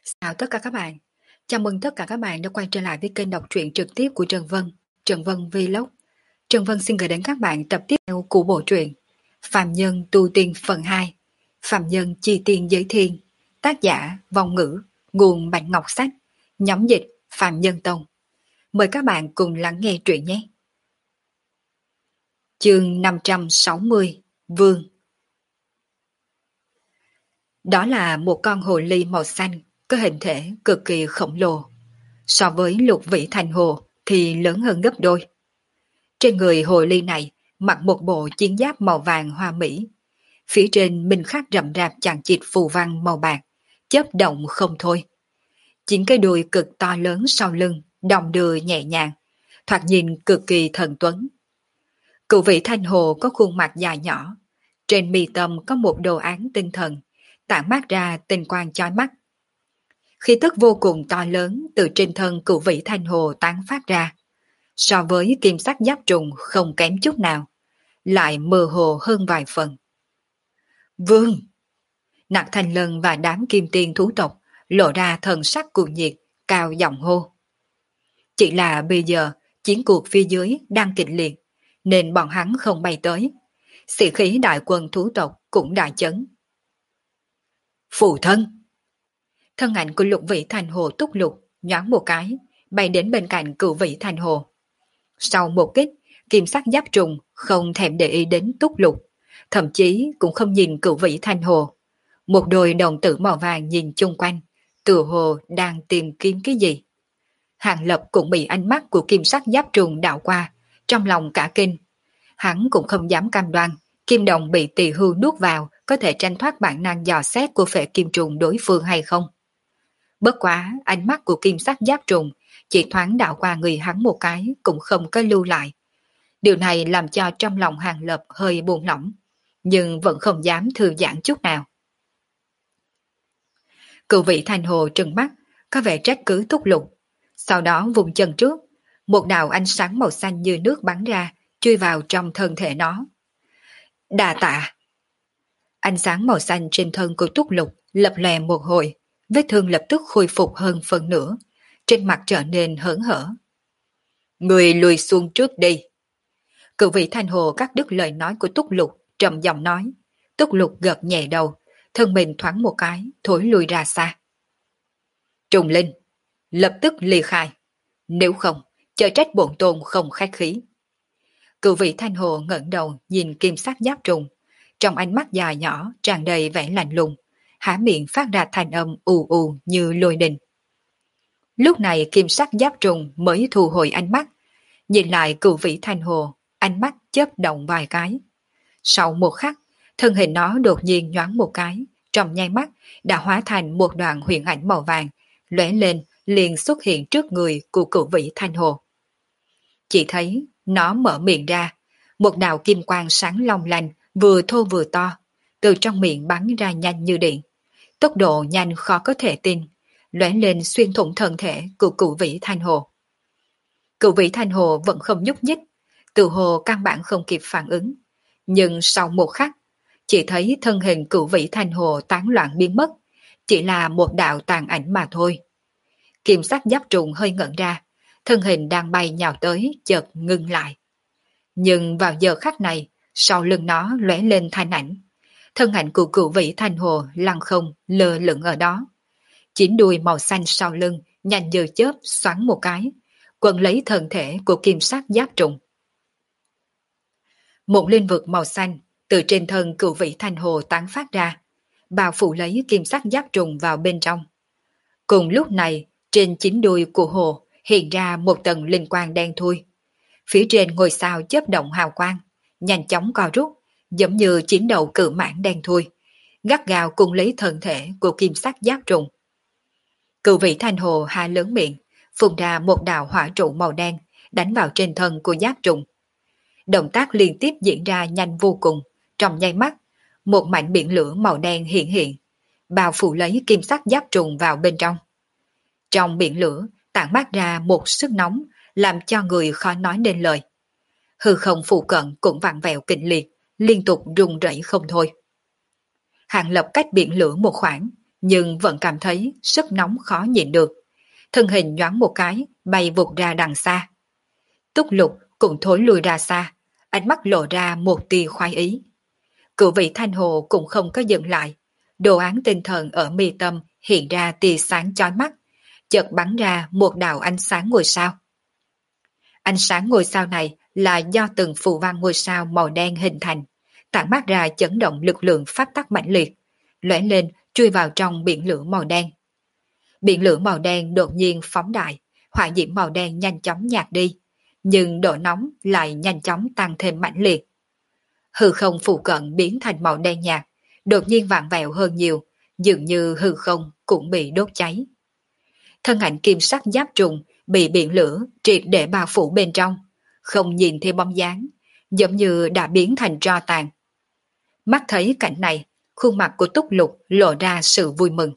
Chào tất cả các bạn. Chào mừng tất cả các bạn đã quay trở lại với kênh đọc truyện trực tiếp của Trần Vân, Trần Vân Vlog. Trần Vân xin gửi đến các bạn tập tiếp theo của bộ truyện Phàm Nhân Tu Tiên phần 2, Phàm Nhân Chi Tiên Giới Thiên, tác giả Vong Ngữ, nguồn Bạch Ngọc Sách, nhóm dịch Phàm Nhân Tông. Mời các bạn cùng lắng nghe truyện nhé. Chương 560, Vương. Đó là một con hồ ly màu xanh, có hình thể cực kỳ khổng lồ. So với Lục Vĩ Thành Hồ thì lớn hơn gấp đôi. Trên người hồ ly này mặc một bộ chiến giáp màu vàng hoa mỹ. Phía trên minh khắc rậm rạp chằng chịt phù văn màu bạc, chớp động không thôi. Chính cái đuôi cực to lớn sau lưng, đong đưa nhẹ nhàng, thoạt nhìn cực kỳ thần tuấn. Cửu Vĩ Thành Hồ có khuôn mặt dài nhỏ, trên mi tâm có một đồ án tinh thần, tản mát ra tinh quang chói mắt. Khí tức vô cùng to lớn từ trên thân Cửu Vĩ Thanh Hồ tán phát ra, so với kim sắc giáp trùng không kém chút nào, lại mơ hồ hơn vài phần. Vương! Nặc Thanh Lân và đám kim tiên thú tộc lộ ra thần sắc cuồng nhiệt, cao giọng hô. Chỉ là bây giờ chiến cuộc phía dưới đang kịch liệt, nên bọn hắn không bay tới. Sĩ khí đại quân thú tộc cũng đại chấn. Phụ thân! Thân ảnh của Lục Vĩ Thành Hồ túc lục, nhoáng một cái, bay đến bên cạnh Cửu Vĩ Thành Hồ. Sau một kích, kim sắc giáp trùng không thèm để ý đến túc lục, thậm chí cũng không nhìn Cửu Vĩ Thành Hồ. Một đôi đồng tử màu vàng nhìn chung quanh, tựa hồ đang tìm kiếm cái gì. Hàng Lập cũng bị ánh mắt của kim sắc giáp trùng đảo qua, trong lòng cả kinh. Hắn cũng không dám cam đoan, kim đồng bị tỳ hưu nuốt vào có thể tranh thoát bản năng dò xét của phệ kim trùng đối phương hay không. Bất quá, ánh mắt của kim sắc giáp trùng chỉ thoáng đảo qua người hắn một cái cũng không có lưu lại. Điều này làm cho trong lòng Hàng Lập hơi buồn lỏng, nhưng vẫn không dám thư giãn chút nào. Cửu Vĩ Thành Hồ trừng mắt, có vẻ trách cứ túc lục. Sau đó vùng chân trước, một đạo ánh sáng màu xanh như nước bắn ra, chui vào trong thân thể nó. Đà tạ! Ánh sáng màu xanh trên thân của túc lục lập lòe một hồi, vết thương lập tức khôi phục hơn phần nửa, trên mặt trở nên hớn hở. Người lùi xuống trước đi. Cửu Vĩ Thanh Hồ cắt đứt lời nói của túc lục, trầm giọng nói. Túc lục gật nhẹ đầu, thân mình thoáng một cái, thối lùi ra xa. Trùng Linh, lập tức ly khai. Nếu không, chờ trách bổn tôn không khách khí. Cửu Vĩ Thanh Hồ ngẩng đầu nhìn kim sắc giáp trùng, trong ánh mắt dài nhỏ tràn đầy vẻ lạnh lùng, há miệng phát ra thanh âm ù ù như lôi đình. Lúc này kim sắc giáp trùng mới thu hồi ánh mắt, nhìn lại Cửu Vĩ Thanh Hồ, ánh mắt chớp động vài cái. Sau một khắc, thân hình nó đột nhiên nhoáng một cái, trong nháy mắt đã hóa thành một đoạn huyền ảnh màu vàng, lóe lên liền xuất hiện trước người của Cửu Vĩ Thanh Hồ. Chỉ thấy nó mở miệng ra, một đạo kim quang sáng long lanh vừa thô vừa to, từ trong miệng bắn ra nhanh như điện. Tốc độ nhanh khó có thể tin, lóe lên xuyên thủng thân thể của Cửu Vĩ Thanh Hồ. Cửu Vĩ Thanh Hồ vẫn không nhúc nhích, tự hồ căn bản không kịp phản ứng. Nhưng sau một khắc, chỉ thấy thân hình Cửu Vĩ Thanh Hồ tán loạn biến mất, chỉ là một đạo tàn ảnh mà thôi. Kim sắc giáp trùng hơi ngẩn ra, thân hình đang bay nhào tới chợt ngưng lại. Nhưng vào giờ khắc này, sau lưng nó lóe lên thanh ảnh. Thân ảnh của Cửu Vĩ Thanh Hồ lăng không lơ lửng ở đó. Chín đuôi màu xanh sau lưng nhanh như chớp xoắn một cái, quấn lấy thân thể của kim sắc giáp trùng. Một linh vực màu xanh từ trên thân Cửu Vĩ Thanh Hồ tán phát ra, bao phủ lấy kim sắc giáp trùng vào bên trong. Cùng lúc này, trên chín đuôi của hồ hiện ra một tầng linh quang đen thui. Phía trên ngôi sao chớp động hào quang, nhanh chóng co rút, giống như chín đầu cự mãng đen thui, gắt gao cùng lấy thân thể của kim sắc giáp trùng. Cửu Vĩ Thanh Hồ há lớn miệng, phun ra một đạo hỏa trụ màu đen, đánh vào trên thân của giáp trùng. Động tác liên tiếp diễn ra nhanh vô cùng, trong nháy mắt, một mảnh biển lửa màu đen hiện hiện, bao phủ lấy kim sắc giáp trùng vào bên trong. Trong biển lửa tản mát ra một sức nóng, làm cho người khó nói nên lời. Hư không phụ cận cũng vặn vẹo kịch liệt, liên tục rung rẩy không thôi. Hàng Lập cách biển lửa một khoảng, nhưng vẫn cảm thấy sức nóng khó nhịn được. Thân hình nhoáng một cái, bay vụt ra đằng xa. Túc Lục cũng thối lùi ra xa, ánh mắt lộ ra một tia khoái ý. Cửu vị Thanh Hồ cũng không có dừng lại, đồ án tinh thần ở mi tâm hiện ra tia sáng chói mắt, chợt bắn ra một đạo ánh sáng ngôi sao. Ánh sáng ngôi sao này là do từng phù văn ngôi sao màu đen hình thành, tản mát ra chấn động lực lượng pháp tắc mãnh liệt, lóe lên chui vào trong biển lửa màu đen. Biển lửa màu đen đột nhiên phóng đại, hỏa diễm màu đen nhanh chóng nhạt đi, nhưng độ nóng lại nhanh chóng tăng thêm mãnh liệt. Hư không phụ cận biến thành màu đen nhạt, đột nhiên vặn vẹo hơn nhiều, dường như hư không cũng bị đốt cháy. Thân ảnh kim sắc giáp trùng bị biển lửa triệt để bao phủ bên trong, không nhìn thấy bóng dáng, giống như đã biến thành tro tàn. Mắt thấy cảnh này, khuôn mặt của Túc Lục lộ ra sự vui mừng.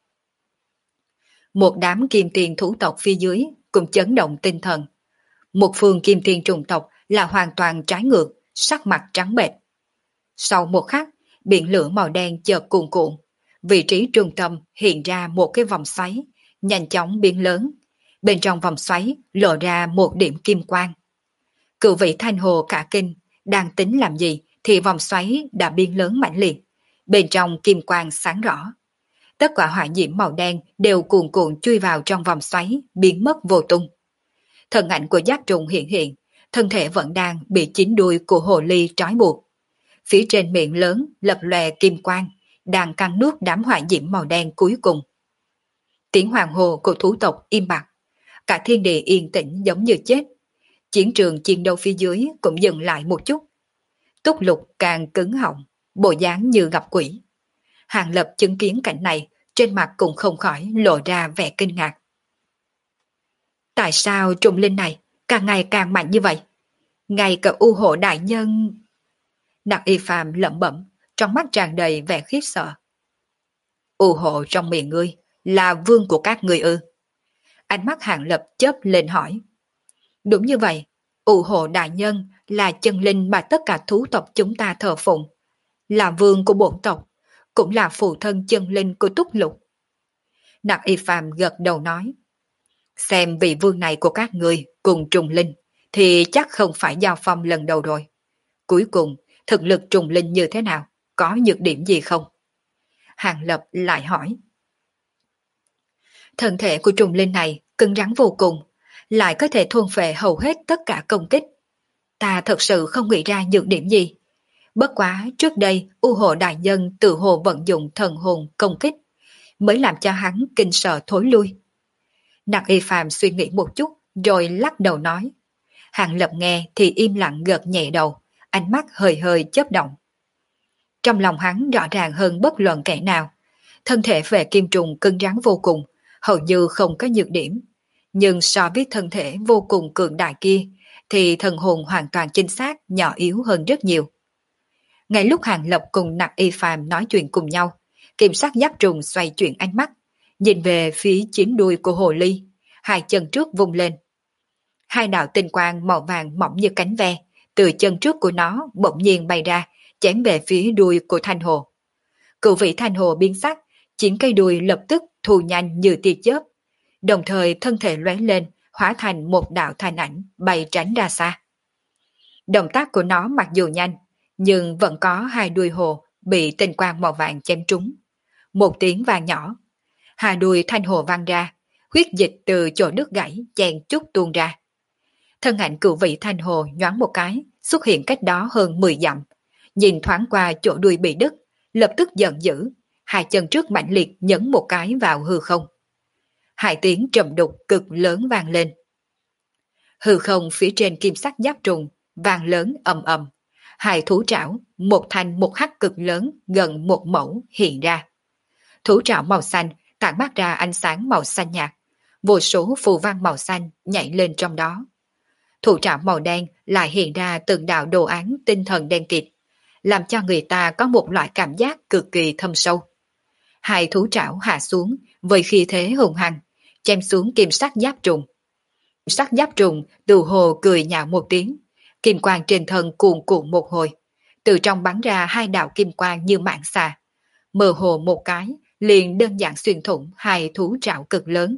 Một đám kim tiền thú tộc phía dưới cũng chấn động tinh thần. Một phương kim tiền trùng tộc là hoàn toàn trái ngược, sắc mặt trắng bệch. Sau một khắc, biển lửa màu đen chợt cuồn cuộn, vị trí trung tâm hiện ra một cái vòng xoáy, nhanh chóng biến lớn. Bên trong vòng xoáy lộ ra một điểm kim quang. Cửu vị Thanh Hồ cả kinh, đang tính làm gì thì vòng xoáy đã biến lớn mãnh liệt. Bên trong kim quang sáng rõ. Tất cả hỏa diễm màu đen đều cuồn cuộn chui vào trong vòng xoáy, biến mất vô tung. Thân ảnh của giáp trùng hiện hiện, thân thể vẫn đang bị chín đuôi của hồ ly trói buộc. Phía trên miệng lớn lập lòe kim quang, đang cắn nuốt đám hỏa diễm màu đen cuối cùng. Tiếng hoàng hồ của thú tộc im bặt, cả thiên địa yên tĩnh giống như chết. Chiến trường chiến đấu phía dưới cũng dừng lại một chút. Túc Lục càng cứng họng, bộ dáng như gặp quỷ. Hàng Lập chứng kiến cảnh này, trên mặt cũng không khỏi lộ ra vẻ kinh ngạc. Tại sao trùng linh này càng ngày càng mạnh như vậy? Ngay cả U Hộ đại nhân... Nặc Y Phàm lẩm bẩm, trong mắt tràn đầy vẻ khiếp sợ. U Hộ trong miệng ngươi là vương của các ngươi ư? Ánh mắt Hàng Lập chớp lên hỏi. Đúng như vậy, U Hộ đại nhân là chân linh mà tất cả thú tộc chúng ta thờ phụng, là vương của bổn tộc, cũng là phụ thân chân linh của Túc Lục. Nặc Y Phàm gật đầu nói. Xem vị vương này của các ngươi cùng trùng linh thì chắc không phải giao phong lần đầu rồi. Cuối cùng, thực lực trùng linh như thế nào? Có nhược điểm gì không? Hàng Lập lại hỏi. Thân thể của trùng linh này cứng rắn vô cùng, lại có thể thôn phệ hầu hết tất cả công kích. Ta thật sự không nghĩ ra nhược điểm gì. Bất quá trước đây U Hộ đại nhân tự hồ vận dụng thần hồn công kích, mới làm cho hắn kinh sợ thối lui. Nặc Y Phàm suy nghĩ một chút rồi lắc đầu nói. Hàng Lập nghe thì im lặng gật nhẹ đầu, ánh mắt hơi hơi chớp động. Trong lòng hắn rõ ràng hơn bất luận kẻ nào, thân thể về kim trùng cứng rắn vô cùng, hầu như không có nhược điểm. Nhưng so với thân thể vô cùng cường đại kia, thì thần hồn hoàn toàn chính xác nhỏ yếu hơn rất nhiều. Ngay lúc Hàng Lập cùng Nặc Y Phàm nói chuyện cùng nhau, kim sắc giáp trùng xoay chuyển ánh mắt, nhìn về phía chín đuôi của hồ ly, hai chân trước vung lên. Hai đạo tinh quang màu vàng mỏng như cánh ve, từ chân trước của nó bỗng nhiên bay ra, chém về phía đuôi của Thanh Hồ. Cửu vị Thanh Hồ biến sắc, chín cây đuôi lập tức thu nhanh như tia chớp, đồng thời thân thể lóe lên, hóa thành một đạo thanh ảnh bay tránh ra xa. Động tác của nó mặc dù nhanh, nhưng vẫn có hai đuôi hồ bị tinh quang màu vàng chém trúng. Một tiếng vang nhỏ, hai đuôi Thanh Hồ văng ra, huyết dịch từ chỗ đứt gãy chen chút tuôn ra. Thân ảnh cửu vị Thanh Hồ nhoáng một cái, xuất hiện cách đó hơn 10 dặm, nhìn thoáng qua chỗ đuôi bị đứt, lập tức giận dữ, hai chân trước mạnh liệt nhấn một cái vào hư không. Hai tiếng trầm đục cực lớn vang lên. Hư không phía trên kim sắc giáp trùng vang lớn ầm ầm, hai thú trảo, một thanh một hắc cực lớn gần một mẫu hiện ra. Thú trảo màu xanh tản mát ra ánh sáng màu xanh nhạt, vô số phù văn màu xanh nhảy lên trong đó. Thủ trảo màu đen lại hiện ra từng đạo đồ án tinh thần đen kịt, làm cho người ta có một loại cảm giác cực kỳ thâm sâu. Hai thú trảo hạ xuống với khí thế hùng hăng, chém xuống kim sắc giáp trùng. Sắc giáp trùng từ hồ cười nhạo một tiếng, kim quang trên thân cuồn cuộn một hồi, từ trong bắn ra hai đạo kim quang như mạng xà, mơ hồ một cái liền đơn giản xuyên thủng hai thú trảo cực lớn.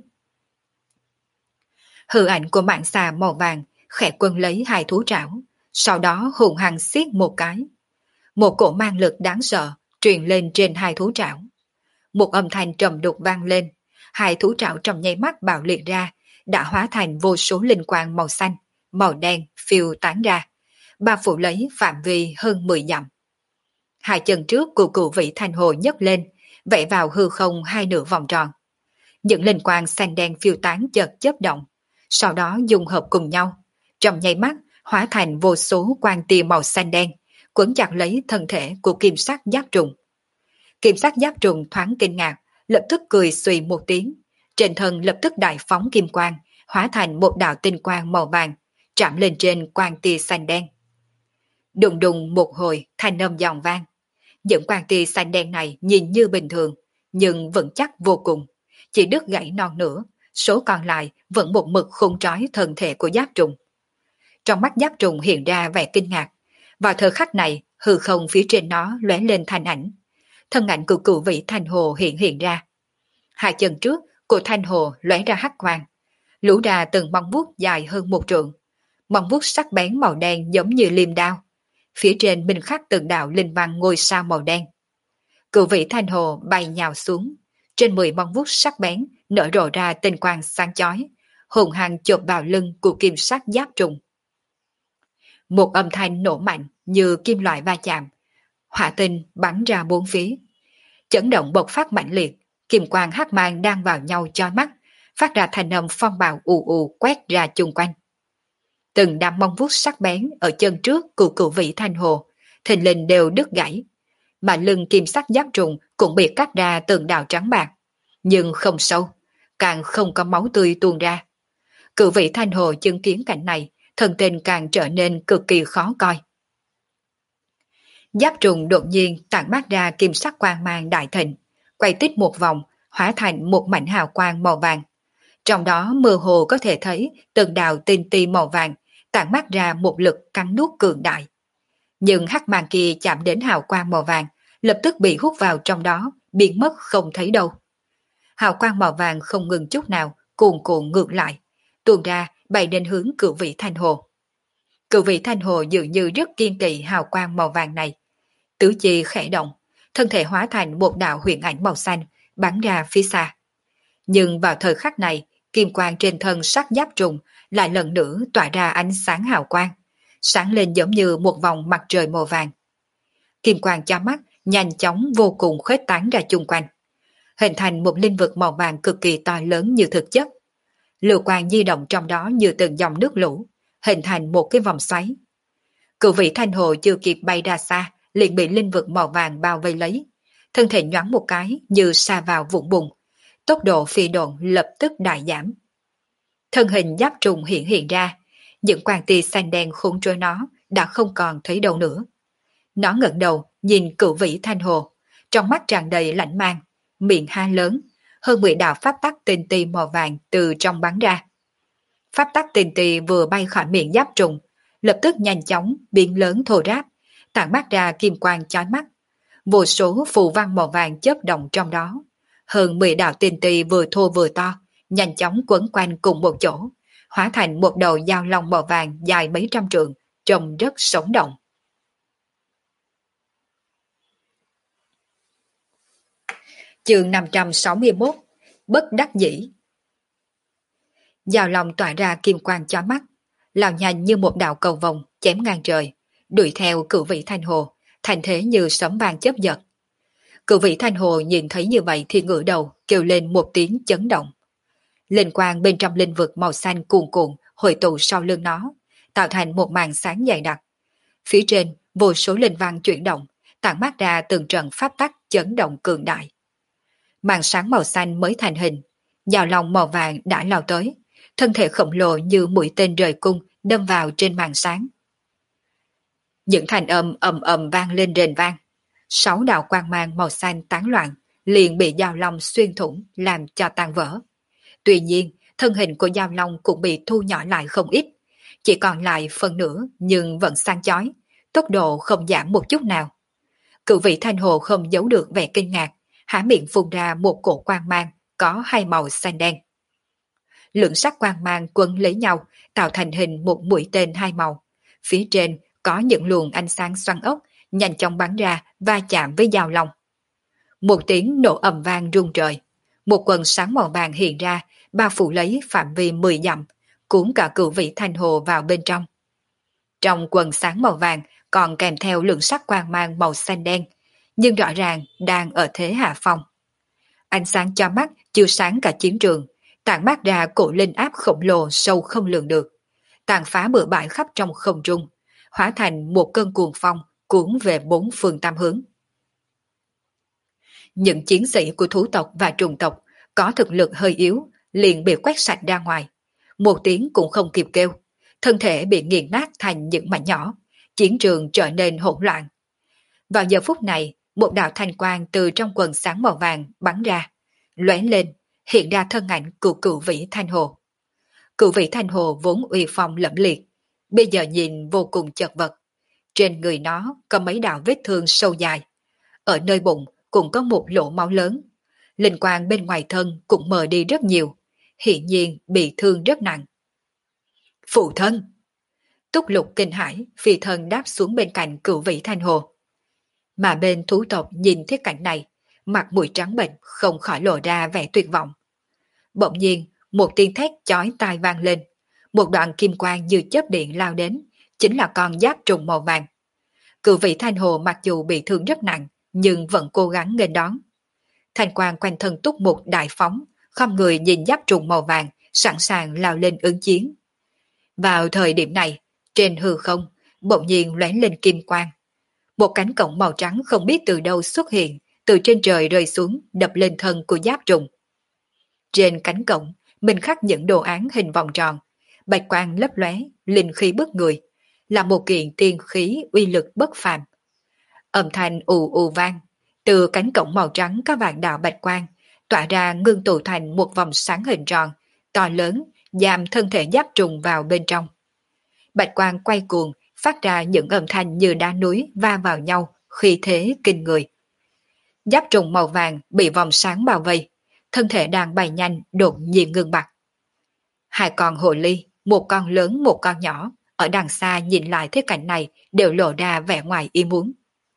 Hư ảnh của mạng xà màu vàng khẽ quân lấy hai thú trảo, sau đó hùng hăng xiết một cái. Một cổ mang lực đáng sợ truyền lên trên hai thú trảo. Một âm thanh trầm đục vang lên, hai thú trảo trong nháy mắt bạo liệt ra, đã hóa thành vô số linh quang màu xanh, màu đen phiêu tán ra, bao phủ lấy phạm vi hơn 10 dặm. Hai chân trước của cửu vị thanh hồ nhấc lên, vẽ vào hư không hai nửa vòng tròn. Những linh quang xanh đen phiêu tán chợt chớp động, sau đó dung hợp cùng nhau, trong nháy mắt hóa thành vô số quang tia màu xanh đen, quấn chặt lấy thân thể của kim sắc giáp trùng. Kim sắc giáp trùng thoáng kinh ngạc, lập tức cười xùy một tiếng, trên thân lập tức đại phóng kim quang, hóa thành một đạo tinh quang màu vàng, chạm lên trên quang tia xanh đen. Đùng đùng một hồi, thanh âm giòn vang. Những quang tia xanh đen này nhìn như bình thường, nhưng vững chắc vô cùng, chỉ đứt gãy non nữa, số còn lại vẫn một mực khung trói thân thể của giáp trùng. Trong mắt giáp trùng hiện ra vẻ kinh ngạc, vào thời khắc này hư không phía trên nó lóe lên thanh ảnh, thân ảnh của cửu vị thanh hồ hiện ra. Hai chân trước của thanh hồ lóe ra hắc quang, lũ ra từng móng vuốt dài hơn 1 trượng, móng vuốt sắc bén màu đen giống như liềm đao, phía trên minh khắc từng đạo linh văn ngôi sao màu đen. Cửu vị thanh hồ bay nhào xuống, trên 10 móng vuốt sắc bén nở rộ ra tinh quang sáng chói, hùng hăng chộp vào lưng của kim sắc giáp trùng. Một âm thanh nổ mạnh như kim loại va chạm, hỏa tinh bắn ra bốn phía, chấn động bộc phát mạnh liệt, kim quang hắc mang đang vào nhau chói mắt, phát ra thành âm phong bạo ù ù quét ra chung quanh. Từng đám móng vuốt sắc bén ở chân trước của cửu vị thanh hồ thình lình đều đứt gãy, mà lưng kim sắc giáp trùng cũng bị cắt ra từng đạo trắng bạc, nhưng không sâu, càng không có máu tươi tuôn ra. Cửu vị thanh hồ chứng kiến cảnh này, thần tình càng trở nên cực kỳ khó coi. Giáp trùng đột nhiên tản mát ra kim sắc quang mang đại thịnh, quay tít một vòng, hóa thành một mảnh hào quang màu vàng. Trong đó mơ hồ có thể thấy từng đạo tinh ti màu vàng tản mát ra một lực cắn nuốt cường đại. Nhưng hắc mang kia chạm đến hào quang màu vàng, lập tức bị hút vào trong đó, biến mất không thấy đâu. Hào quang màu vàng không ngừng chút nào, cuồn cuộn ngược lại, tuôn ra bay đến hướng cửu vị thanh hồ. Cửu vị thanh hồ dường như rất kiên kỵ hào quang màu vàng này. Tứ chi khẽ động, thân thể hóa thành một đạo huyền ảnh màu xanh, bắn ra phía xa. Nhưng vào thời khắc này, kim quang trên thân sắc giáp trùng lại lần nữa tỏa ra ánh sáng hào quang, sáng lên giống như một vòng mặt trời màu vàng. Kim quang chói mắt, nhanh chóng vô cùng khuếch tán ra chung quanh, hình thành một linh vực màu vàng cực kỳ to lớn như thực chất. Lưu quang di động trong đó như từng dòng nước lũ, hình thành một cái vòng xoáy. Cửu vị thanh hồ chưa kịp bay ra xa, liền bị linh vực màu vàng bao vây lấy, thân thể nhoáng một cái như sa vào vũng bùn, tốc độ phi độn lập tức đại giảm. Thân hình giáp trùng hiện ra, những quang tia xanh đen khốn trôi nó đã không còn thấy đâu nữa. Nó ngẩng đầu nhìn cửu vị thanh hồ, trong mắt tràn đầy lạnh mang, miệng há lớn, hơn 10 đạo pháp tắc tinh ti màu vàng từ trong bắn ra. Pháp tắc tinh ti vừa bay khỏi miệng giáp trùng, lập tức nhanh chóng biến lớn thô ráp, tản mát ra kim quang chói mắt. Vô số phù văn màu vàng chớp động trong đó, hơn 10 đạo tinh ti vừa thô vừa to, nhanh chóng quấn quanh cùng một chỗ, hóa thành một đầu dao long màu vàng dài mấy trăm trượng, trông rất sống động. Chương 561, Bất đắc dĩ. Dao long tỏa ra kim quang chói mắt, lao nhanh như một đạo cầu vồng chém ngang trời, đuổi theo cửu vị thanh hồ, thành thế như sấm vang chớp giật. Cửu vị thanh hồ nhìn thấy như vậy thì ngửa đầu kêu lên một tiếng chấn động. Linh quang bên trong linh vực màu xanh cuồn cuộn hội tụ sau lưng nó, tạo thành một màn sáng dày đặc. Phía trên vô số linh văn chuyển động, tản mát ra từng trận pháp tắc chấn động cường đại. Màn sáng màu xanh mới thành hình, dao long màu vàng đã lao tới, thân thể khổng lồ như mũi tên rời cung đâm vào trên màn sáng. Những thanh âm ầm ầm vang lên rền vang, 6 đạo quang mang màu xanh tán loạn, liền bị dao long xuyên thủng làm cho tan vỡ. Tuy nhiên, thân hình của dao long cũng bị thu nhỏ lại không ít, chỉ còn lại phần nửa nhưng vẫn sáng chói, tốc độ không giảm một chút nào. Cửu vị thanh hồ không giấu được vẻ kinh ngạc, há miệng phun ra một cổ quang mang có hai màu xanh đen. Lượng sắc quang mang quấn lấy nhau tạo thành hình một mũi tên hai màu. Phía trên có những luồng ánh sáng xoắn ốc nhanh chóng bắn ra va chạm với dao long. Một tiếng nổ ầm vang rung trời. Một quần sáng màu vàng hiện ra, bao phủ lấy phạm vi 10 dặm, cuốn cả cửu vị thanh hồ vào bên trong. Trong quần sáng màu vàng còn kèm theo lượng sắc quang mang màu xanh đen, nhưng rõ ràng đang ở thế hạ phong. Ánh sáng cho mắt chiếu sáng cả chiến trường, tản mát ra cổ linh áp khổng lồ sâu không lường được, tàn phá bừa bãi khắp trong không trung, hóa thành một cơn cuồng phong cuốn về bốn phương tám hướng. Những chiến sĩ của thú tộc và trùng tộc có thực lực hơi yếu liền bị quét sạch ra ngoài, một tiếng cũng không kịp kêu, thân thể bị nghiền nát thành những mảnh nhỏ, chiến trường trở nên hỗn loạn. Vào giờ phút này, một đạo thanh quang từ trong quần sáng màu vàng bắn ra, lóe lên, hiện ra thân ảnh của cửu vĩ thanh hồ. Cửu vĩ thanh hồ vốn uy phong lẫm liệt, bây giờ nhìn vô cùng chật vật. Trên người nó có mấy đạo vết thương sâu dài, ở nơi bụng cũng có một lỗ máu lớn. Linh quang bên ngoài thân cũng mờ đi rất nhiều, hiển nhiên bị thương rất nặng. Phụ thân! Túc Lục kinh hãi, phi thân đáp xuống bên cạnh cửu vĩ thanh hồ. Mà bên thú tộc nhìn thấy cảnh này, mặt mũi trắng bệch không khỏi lộ ra vẻ tuyệt vọng. Bỗng nhiên, một tiếng thét chói tai vang lên, một đoạn kim quang như chớp điện lao đến, chính là con giáp trùng màu vàng. Cửu vĩ thanh hồ mặc dù bị thương rất nặng, nhưng vẫn cố gắng nghênh đón. Thanh quang quanh thân Túc Mục đại phóng, không người nhìn giáp trùng màu vàng, sẵn sàng lao lên ứng chiến. Vào thời điểm này, trên hư không, bỗng nhiên lóe lên kim quang. Một cánh cổng màu trắng không biết từ đâu xuất hiện, từ trên trời rơi xuống, đập lên thân của giáp trùng. Trên cánh cổng, mình khắc những đồ án hình vòng tròn, bạch quang lấp lóe, linh khí bức người, là một kiện tiên khí uy lực bất phàm. Âm thanh ù ù vang, từ cánh cổng màu trắng có vạn đạo bạch quang, tỏa ra ngưng tụ thành một vòng sáng hình tròn, to lớn, giam thân thể giáp trùng vào bên trong. Bạch quang quay cuồng, phát ra những âm thanh như đá núi va vào nhau, khí thế kinh người. Giáp trùng màu vàng bị vòng sáng bao vây, thân thể đang bay nhanh đột nhiên ngưng bặt. Hai con hồ ly, một con lớn một con nhỏ, ở đằng xa nhìn lại thế cảnh này đều lộ ra vẻ ngoài ý muốn.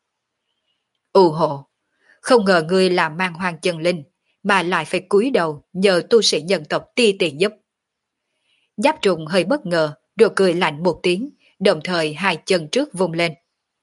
U hộ, không ngờ ngươi là mang hoang chân linh, mà lại phải cúi đầu nhờ tu sĩ nhân tộc ti tiền giúp. Giáp trùng hơi bất ngờ, rồi cười lạnh một tiếng, đồng thời hai chân trước vung lên.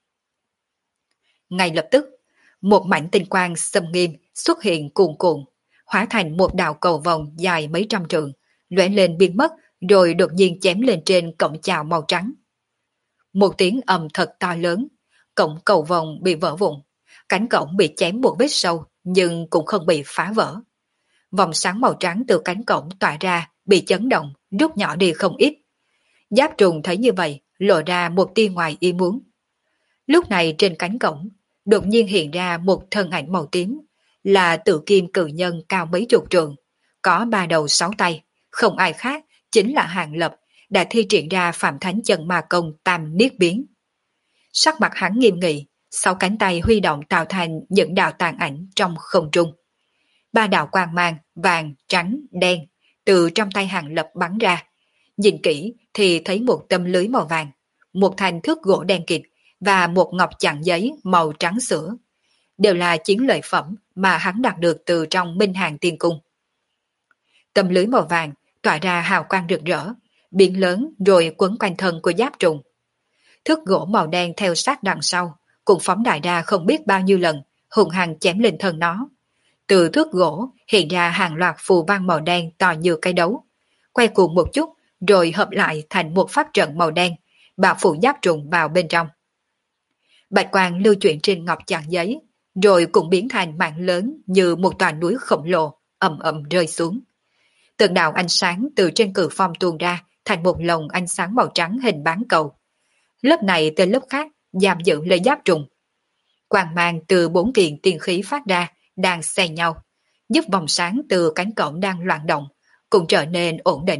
Ngay lập tức, một mảnh tinh quang xâm nghiêm xuất hiện cuồn cuộn, hóa thành một đạo cầu vòng dài mấy trăm trượng, lóe lên biến mất, rồi đột nhiên chém lên trên cổng chào màu trắng. Một tiếng ầm thật to lớn, cổng cầu vòng bị vỡ vụn, cánh cổng bị chém một vết sâu nhưng cũng không bị phá vỡ. Vòng sáng màu trắng từ cánh cổng tỏa ra bị chấn động, rút nhỏ đi không ít. Giáp trùng thấy như vậy, lộ ra một tia ngoài ý muốn. Lúc này trên cánh cổng, đột nhiên hiện ra một thân ảnh màu tím, là Tự Kim cự nhân cao mấy chục trượng, có 3 đầu 6 tay, không ai khác, chính là Hàng Lập, đã thi triển ra Phạm Thánh Chân Ma Công Tam Niết Biến. Sắc mặt hắn nghiêm nghị, 6 cánh tay huy động tạo thành những đạo tàn ảnh trong không trung. 3 đạo quang mang vàng, trắng, đen từ trong tay Hàng Lập bắn ra. Nhìn kỹ thì thấy một tấm lưới màu vàng, một thanh thước gỗ đen kịt và một ngọc chặn giấy màu trắng sữa. Đều là chiến lợi phẩm mà hắn đạt được từ trong Minh Hàng Tiên Cung. Tấm lưới màu vàng tỏa ra hào quang rực rỡ, biến lớn rồi quấn quanh thân của giáp trùng. Thước gỗ màu đen theo sát đằng sau, cũng phóng đại ra không biết bao nhiêu lần, hùng hăng chém lên thân nó. Từ thước gỗ hiện ra hàng loạt phù văn màu đen to như cái đấu, quay cuồng một chút rồi hợp lại thành một pháp trận màu đen, bảo phủ giáp trùng vào bên trong. Bạch quang lưu chuyển trên ngọc chặn giấy, rồi cũng biến thành mạng lớn như một tòa núi khổng lồ, ầm ầm rơi xuống. Từng đạo ánh sáng từ trên cự phong tuôn ra thành một lồng ánh sáng màu trắng hình bán cầu. Lớp này tới lớp khác giam giữ lấy giáp trùng. Quang mang từ 4 kiện tiên khí phát ra đang xen nhau, giúp vòng sáng từ cánh cổng đang loạn động cũng trở nên ổn định.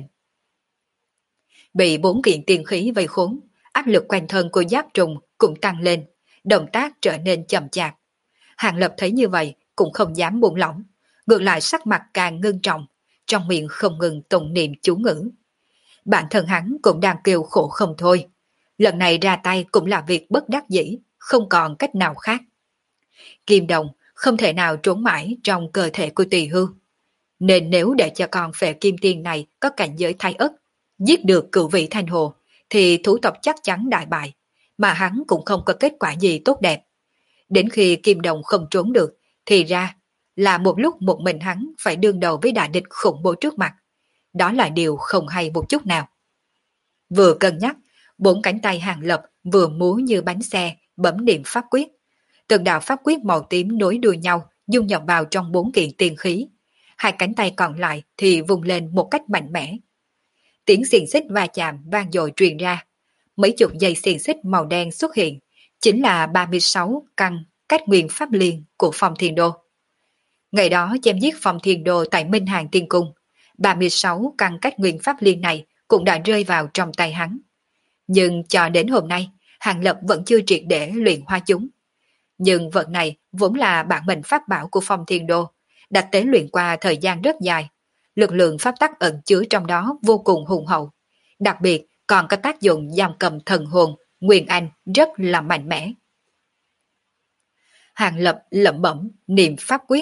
Bị 4 kiện tiên khí vây khốn, áp lực quanh thân của giáp trùng cũng tăng lên, động tác trở nên chậm chạp. Hàng Lập thấy như vậy cũng không dám buông lỏng, ngược lại sắc mặt càng ngưng trọng, trong miệng không ngừng tụng niệm chú ngữ. Bản thân hắn cũng đang kêu khổ không thôi. Lần này ra tay cũng là việc bất đắc dĩ, không còn cách nào khác. Kim đồng không thể nào trốn mãi trong cơ thể của Tỳ Hưu. Nên nếu để cho con phệ kim tiên này có cảnh giới thái ất, giết được cựu vị Thanh Hồ, thì thủ tộc chắc chắn đại bại, mà hắn cũng không có kết quả gì tốt đẹp. Đến khi Kim Đồng không trốn được, thì ra là một lúc một mình hắn phải đương đầu với đại địch khủng bố trước mặt. Đó là điều không hay một chút nào. Vừa cân nhắc, bốn cánh tay Hàng Lập vừa múa như bánh xe, bấm niệm pháp quyết. Từng đạo pháp quyết màu tím nối đuôi nhau, dung nhập vào trong bốn kiện tiên khí. Hai cánh tay còn lại thì vùng lên một cách mạnh mẽ. Tiếng xiềng xích va chạm vang dội truyền ra. Mấy chục dây xiềng xích màu đen xuất hiện, chính là 36 căn cách nguyên pháp liên của Phong Thiên Đô. Ngày đó chém giết Phong Thiên Đô tại Minh Hàng Tiên Cung, 36 căn cách nguyên pháp liên này cũng đã rơi vào trong tay hắn. Nhưng cho đến hôm nay, Hàng Lập vẫn chưa triệt để luyện hóa chúng. Nhưng vật này vốn là bản mệnh pháp bảo của Phong Thiên Đô, đã tế luyện qua thời gian rất dài. Lực lượng pháp tắc ẩn chứa trong đó vô cùng hùng hậu. Đặc biệt còn có tác dụng giam cầm thần hồn, Nguyên Anh rất là mạnh mẽ. Hàng Lập lẩm bẩm, niệm pháp quyết.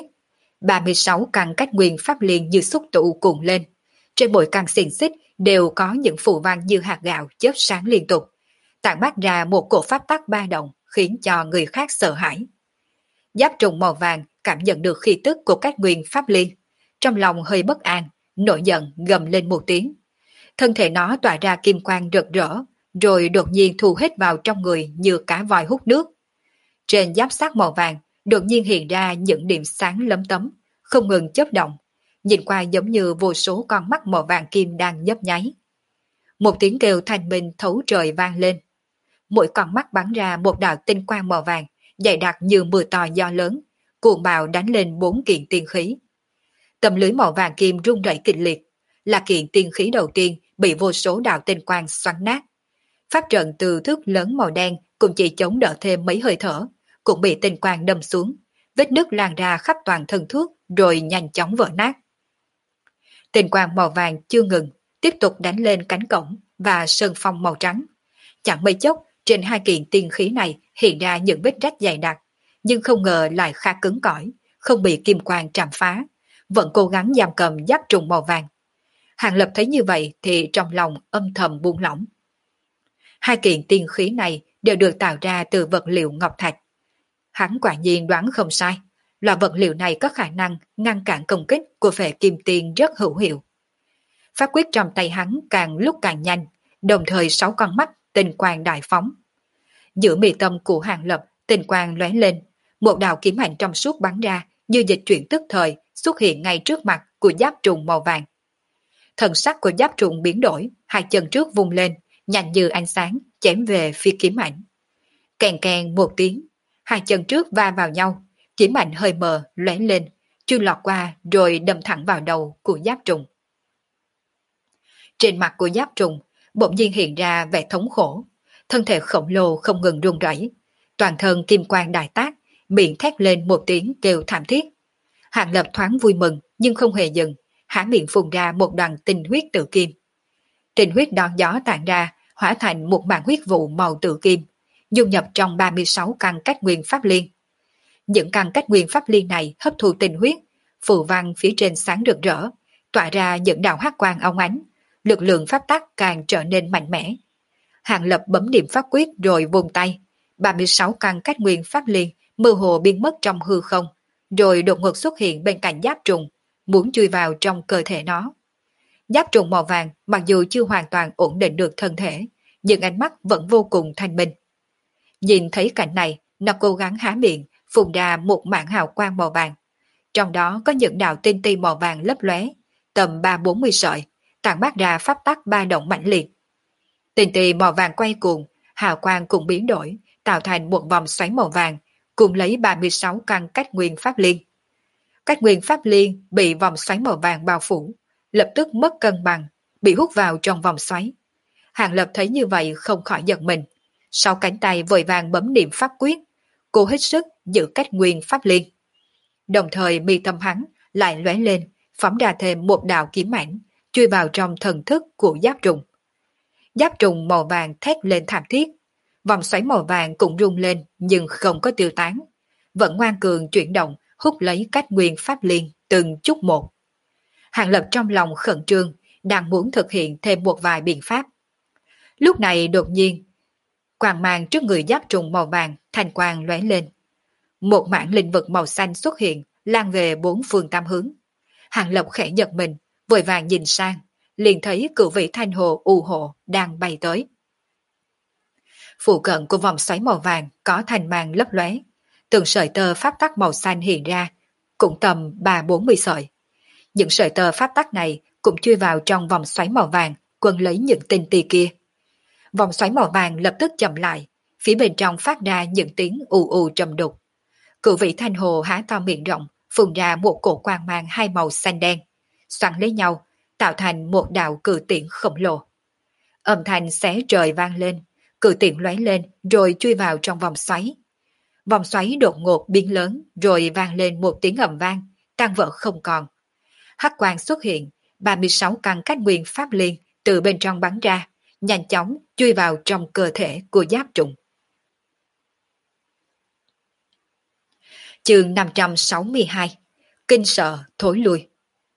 36 căn cách nguyên pháp liên như xúc tụ cuộn lên. Trên mỗi căn xiềng xích đều có những phù văn như hạt gạo chớp sáng liên tục, tản mát ra một cổ pháp tắc ba động khiến cho người khác sợ hãi. Giáp trùng màu vàng cảm nhận được khí tức của các nguyên pháp liên, trong lòng hơi bất an, nổi giận gầm lên một tiếng. Thân thể nó tỏa ra kim quang rực rỡ, rồi đột nhiên thu hết vào trong người như cá voi hút nước. Trên giáp sắt màu vàng đột nhiên hiện ra những điểm sáng lấm tấm, không ngừng chớp động, nhìn qua giống như vô số con mắt màu vàng kim đang nhấp nháy. Một tiếng kêu thanh minh thấu trời vang lên. Mỗi con mắt bắn ra một đạo tinh quang màu vàng, dày đặc như mưa to gió lớn, cuồng bạo đánh lên bốn kiện tiên khí. Tấm lưới màu vàng kim rung rẩy kịch liệt, là kiện tiên khí đầu tiên bị vô số đạo tinh quang xoắn nát. Pháp trận từ thước lớn màu đen cũng chỉ chống đỡ thêm mấy hơi thở, cũng bị tinh quang đâm xuống, vết nứt lan ra khắp toàn thân thước rồi nhanh chóng vỡ nát. Tinh quang màu vàng chưa ngừng, tiếp tục đánh lên cánh cổng và sơn phong màu trắng. Chẳng mấy chốc, trên hai kiện tiên khí này hiện ra những vết rách dày đặc, nhưng không ngờ lại khá cứng cỏi, không bị kim quang chạm phá, vẫn cố gắng giam cầm giáp trùng màu vàng. Hàng Lập thấy như vậy thì trong lòng âm thầm buông lỏng. Hai kiện tiên khí này đều được tạo ra từ vật liệu ngọc thạch. Hắn quả nhiên đoán không sai, loại vật liệu này có khả năng ngăn cản công kích của phệ kim tiên rất hữu hiệu. Pháp quyết trong tay hắn càng lúc càng nhanh, đồng thời 6 con mắt tinh quang đại phóng. Giữa mi tâm của Hàng Lập, tinh quang lóe lên, một đạo kiếm ảnh trong suốt bắn ra như dịch chuyển tức thời xuất hiện ngay trước mặt của giáp trùng màu vàng. Thần sắc của giáp trùng biến đổi, hai chân trước vung lên, nhanh như ánh sáng, chém về phía kiếm ảnh. Kèn kèn một tiếng, hai chân trước va vào nhau, kiếm ảnh hơi mờ lóe lên, chưa lọt qua rồi đâm thẳng vào đầu của giáp trùng. Trên mặt của giáp trùng bỗng nhiên hiện ra vẻ thống khổ, thân thể khổng lồ không ngừng run rẩy, toàn thân kim quang đại tác, miệng thét lên một tiếng kêu thảm thiết. Hàng Lập thoáng vui mừng nhưng không hề dừng, há miệng phun ra một đoàn tinh huyết tự kim. Tinh huyết đón gió tản ra, hóa thành một màn huyết vụ màu tự kim, dung nhập trong 36 căn cách nguyên pháp liên. Những căn cách nguyên pháp liên này hấp thu tinh huyết, phù văn phía trên sáng rực rỡ, tỏa ra những đạo hắc quang óng ánh, lực lượng pháp tắc càng trở nên mạnh mẽ. Hàng Lập bấm niệm pháp quyết rồi vung tay, 36 căn cách nguyên pháp liên mơ hồ biến mất trong hư không, rồi đột ngột xuất hiện bên cạnh giáp trùng, muốn chui vào trong cơ thể nó. Giáp trùng màu vàng mặc dù chưa hoàn toàn ổn định được thân thể, nhưng ánh mắt vẫn vô cùng thanh minh. Nhìn thấy cảnh này, nó cố gắng há miệng, phun ra một mảng hào quang màu vàng. Trong đó có những đạo tinh ti màu vàng lấp lóe, tầm 3-40 sợi, tản mát ra pháp tắc ba động mãnh liệt. Tinh ti màu vàng quay cuồng, hào quang cũng biến đổi, tạo thành một vòng xoáy màu vàng, cùng lấy 36 căn cách nguyên pháp liên. Cách nguyên pháp liên bị vòng xoáy màu vàng bao phủ, lập tức mất cân bằng, bị hút vào trong vòng xoáy. Hàng Lập thấy như vậy không khỏi giận mình, sau cánh tay vội vàng bấm niệm pháp quyết, cô hết sức giữ cách nguyên pháp liên. Đồng thời mi tâm hắn lại lóe lên, phóng ra thêm một đạo kiếm ảnh, chui vào trong thần thức của giáp trùng. Giáp trùng màu vàng thét lên thảm thiết, vòng xoáy màu vàng cũng rung lên nhưng không có tiêu tán, vẫn ngoan cường chuyển động hút lấy cách nguyên pháp liên từng chút một. Hàng Lập trong lòng khẩn trương, đang muốn thực hiện thêm một vài biện pháp. Lúc này đột nhiên, quang mang trước người giáp trùng màu vàng thành quang lóe lên. Một mảng linh vật màu xanh xuất hiện, lan về bốn phương tám hướng. Hàng Lập khẽ giật mình, vội vàng nhìn sang, liền thấy cửu vị thanh hồ u hộ đang bay tới. Phụ cận của vòng xoáy màu vàng có thanh mang lấp lóe, từng sợi tơ pháp tắc màu xanh hiện ra, cũng tầm 3-40 sợi. Những sợi tơ pháp tắc này cũng chui vào trong vòng xoáy màu vàng, quấn lấy những tinh tì kia. Vòng xoáy màu vàng lập tức chậm lại, phía bên trong phát ra những tiếng ù ù trầm đục. Cửu vị thanh hồ há to miệng rộng, phun ra một cổ quang mang hai màu xanh đen, xoắn lấy nhau, tạo thành một đạo cự tiễn khổng lồ. Âm thanh xé trời vang lên, cự tiễn lóe lên rồi chui vào trong vòng xoáy. Vòng xoáy đột ngột biến lớn rồi vang lên một tiếng ầm vang, tan vỡ không còn. Hắc quang xuất hiện, 36 căn cách nguyên pháp liên từ bên trong bắn ra, nhanh chóng chui vào trong cơ thể của giáp trùng. Chương 562, kinh sợ thối lui.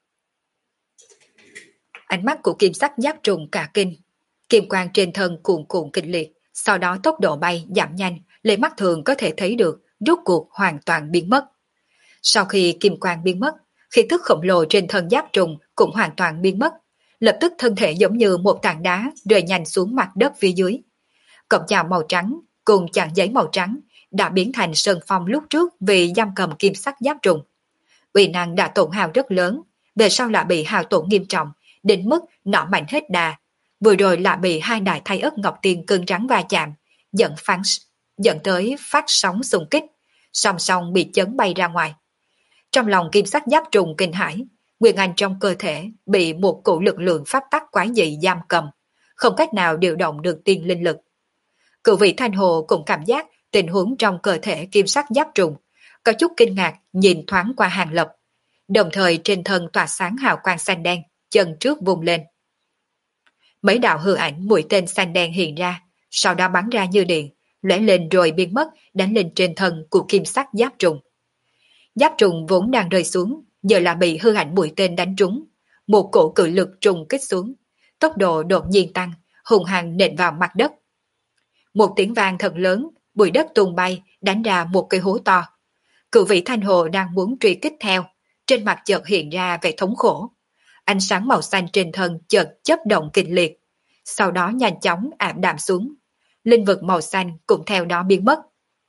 Ánh mắt của kim sắc giáp trùng cả kinh, kim quang trên thân cuồn cuộn kịch liệt, sau đó tốc độ bay giảm nhanh, lấy mắt thường có thể thấy được, rốt cuộc hoàn toàn biến mất. Sau khi kim quang biến mất, khí tức khổng lồ trên thân giáp trùng cũng hoàn toàn biến mất, lập tức thân thể giống như một tảng đá rơi nhanh xuống mặt đất phía dưới. Cổng chào màu trắng cùng chàng giấy màu trắng đã biến thành sơn phong lúc trước vì giam cầm kim sắc giáp trùng. Uy năng đã tổn hao rất lớn, về sau lại bị hao tổn nghiêm trọng, đến mức nỏ mạnh hết đà. Vừa rồi lại bị hai đại thái ớt ngọc tiền cứng rắn va chạm, dẫn tới phát sóng xung kích, song song bị chấn bay ra ngoài. Trong lòng kim sắc giáp trùng kinh hãi, nguyên anh trong cơ thể bị một cổ lực lượng pháp tắc quái dị giam cầm, không cách nào điều động được tiên linh lực. Cửu vị thanh hồ cũng cảm giác tình huống trong cơ thể kim sắc giáp trùng, có chút kinh ngạc nhìn thoáng qua Hàng Lập, đồng thời trên thân tỏa sáng hào quang xanh đen, chân trước vùng lên. Mấy đạo hư ảnh mũi tên xanh đen hiện ra, sau đó bắn ra như điện, lóe lên rồi biến mất, đánh lên trên thân của kim sắc giáp trùng. Giáp trùng vốn đang rơi xuống, giờ là bị hư ảnh mũi tên đánh trúng, một cổ cự lực trùng kích xuống, tốc độ đột nhiên tăng, hùng hăng nện vào mặt đất. Một tiếng vang thật lớn, bụi đất tung bay, đánh ra một cái hố to. Cửu vị thanh hồ đang muốn truy kích theo, trên mặt chợt hiện ra vẻ thống khổ. Ánh sáng màu xanh trên thân chợt chớp động kịch liệt, sau đó nhanh chóng ảm đạm xuống. Linh vật màu xanh cũng theo đó biến mất.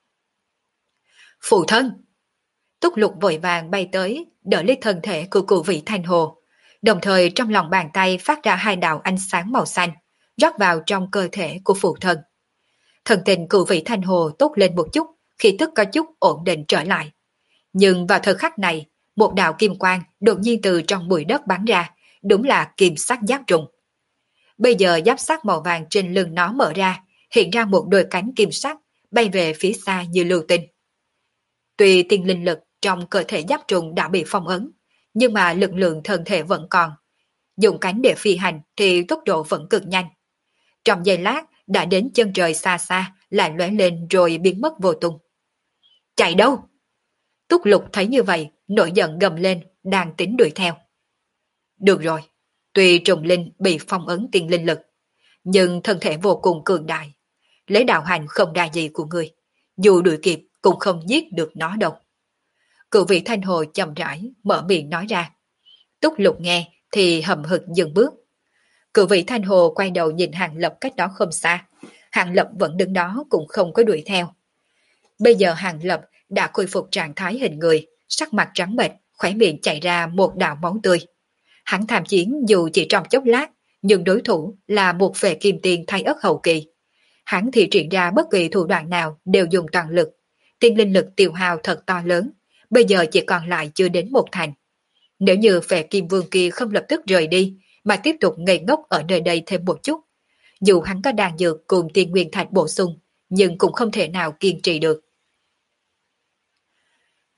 Phụ thân! Túc Lục vội vàng bay tới, đỡ lấy thân thể của cửu vị thanh hồ, đồng thời trong lòng bàn tay phát ra hai đạo ánh sáng màu xanh, rót vào trong cơ thể của phụ thân. Thần tình cửu vị thanh hồ tốt lên một chút, khi tức có chút ổn định trở lại. Nhưng vào thời khắc này, một đạo kim quang đột nhiên từ trong bụi đất bắn ra, đúng là kim sắc giáp trùng. Bây giờ giáp sắc màu vàng trên lưng nó mở ra, hiện ra một đôi cánh kim sắc, bay về phía xa như lưu tinh. Tuy tiên linh lực trong cơ thể giáp trùng đã bị phong ấn, nhưng mà lực lượng thân thể vẫn còn. Dùng cánh để phi hành thì tốc độ vẫn cực nhanh. Trong giây lát đã đến chân trời xa xa, lại lóe lên rồi biến mất vô tung. Chạy đâu? Túc Lục thấy như vậy, nổi giận gầm lên, đang tính đuổi theo. Được rồi, tuy trùng linh bị phong ấn tiên linh lực, nhưng thân thể vô cùng cường đại. Lấy đạo hành không đa gì của người, dù đuổi kịp cũng không giết được nó đâu. Cửu vị thanh hồ chậm rãi, mở miệng nói ra. Túc Lục nghe thì hậm hực dừng bước. Cửu vị thanh hồ quay đầu nhìn Hàng Lập cách đó không xa. Hàng Lập vẫn đứng đó cũng không có đuổi theo. Bây giờ Hàng Lập đã khôi phục trạng thái hình người, sắc mặt trắng bệch, khóe miệng chảy ra một đạo máu tươi. Hắn tham chiến dù chỉ trong chốc lát, nhưng đối thủ là một phệ kim tiền thái ất hậu kỳ. Hắn thì triển ra bất kỳ thủ đoạn nào đều dùng toàn lực. Tiên linh lực tiêu hao thật to lớn, bây giờ chỉ còn lại chưa đến một thành. Nếu như phệ kim vương kia không lập tức rời đi, mà tiếp tục ngây ngốc ở nơi đây thêm một chút, dù hắn có đàn dược cùng tiên nguyên thạch bổ sung, nhưng cũng không thể nào kiên trì được.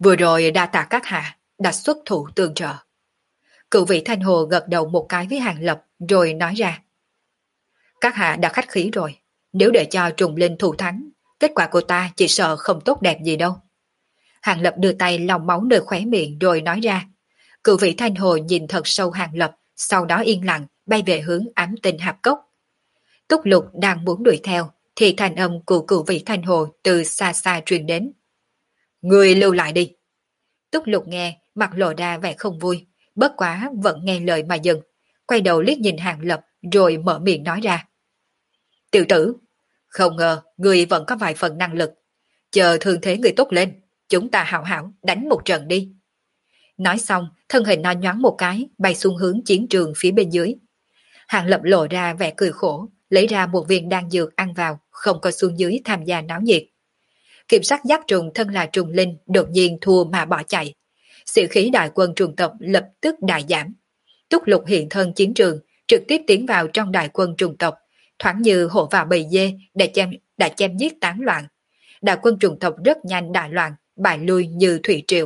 Vừa rồi đa tạ các hạ, đã xuất thủ tương trợ. Cựu vị Thanh Hồ gật đầu một cái với Hàng Lập rồi nói ra. Các hạ đã khách khí rồi, nếu để cho trùng linh thủ thắng, kết quả của ta chỉ sợ không tốt đẹp gì đâu. Hàng Lập đưa tay lau máu nơi khóe miệng rồi nói ra. Cựu vị Thanh Hồ nhìn thật sâu Hàng Lập, sau đó yên lặng bay về hướng ám tinh hạp cốc. Túc Lục đang muốn đuổi theo, thì thanh âm của cựu vị Thanh Hồ từ xa xa truyền đến. Người lưu lại đi. Túc Lục nghe, mặt lộ ra vẻ không vui, bất quá vẫn nghe lời mà dừng, quay đầu liếc nhìn Hàng Lập rồi mở miệng nói ra. Tiểu tử, không ngờ người vẫn có vài phần năng lực, chờ thương thế người tốt lên, chúng ta hảo hảo đánh một trận đi. Nói xong, thân hình nó nhoáng một cái, bay xuống hướng chiến trường phía bên dưới. Hàng Lập lộ ra vẻ cười khổ, lấy ra một viên đan dược ăn vào, không có xuống dưới tham gia náo nhiệt. Kiểm sát giác trùng thân là trùng linh đột nhiên thua mà bỏ chạy. Sĩ khí đại quân trùng tộc lập tức đại giảm. Túc Lục hiện thân chiến trường, trực tiếp tiến vào trong đại quân trùng tộc, thoáng như hổ vào bầy dê đã chém giết tán loạn. Đại quân trùng tộc rất nhanh đại loạn, bại lui như thủy triều.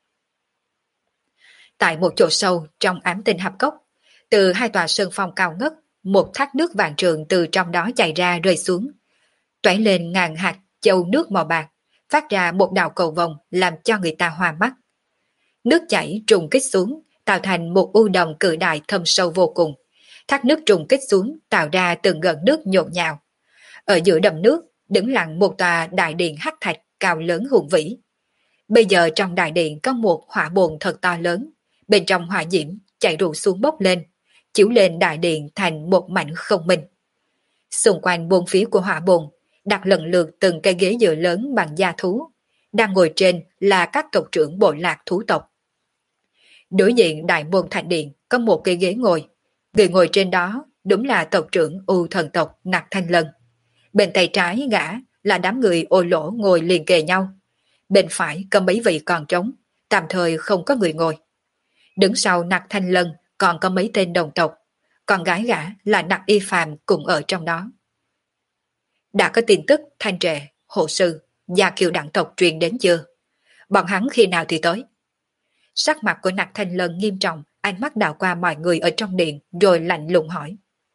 Tại một chỗ sâu trong ám tinh hạp cốc, từ hai tòa sơn phong cao ngất, một thác nước vàng trường từ trong đó chảy ra rơi xuống, toảy lên ngàn hạt châu nước màu bạc, phát ra một đạo cầu vồng làm cho người ta hoa mắt. Nước chảy trùng kích xuống, tạo thành một u đồng cự đại thâm sâu vô cùng. Thác nước trùng kích xuống tạo ra từng gợn nước nhộn nhào. Ở giữa đầm nước đứng lặng một tòa đại điện hắc thạch cao lớn hùng vĩ. Bây giờ trong đại điện có một hỏa bồn thật to lớn, bên trong hỏa diễm chảy rủ xuống bốc lên, chiếu lên đại điện thành một mảnh không minh. Xung quanh bốn phía của hỏa bồn đặt lần lượt từng cây ghế dựa lớn bằng da thú, đang ngồi trên là các tộc trưởng bộ lạc thú tộc. Đối diện đại môn thành điện có một cây ghế ngồi, người ngồi trên đó đúng là tộc trưởng U thần tộc Nặc Thanh Lân. Bên tay trái gã là đám người ô lỗ ngồi liền kề nhau, bên phải có mấy vị còn trống, tạm thời không có người ngồi. Đứng sau Nặc Thanh Lân còn có mấy tên đồng tộc, còn gái gã là Nặc Y Phàm cũng ở trong đó. Đã có tin tức Thanh Trệ, Hộ Sư, Gia Kiều đẳng tộc truyền đến chưa? Bọn hắn khi nào thì tới? Sắc mặt của Nặc Thanh Lân nghiêm trọng, ánh mắt đảo qua mọi người ở trong điện rồi lạnh lùng hỏi.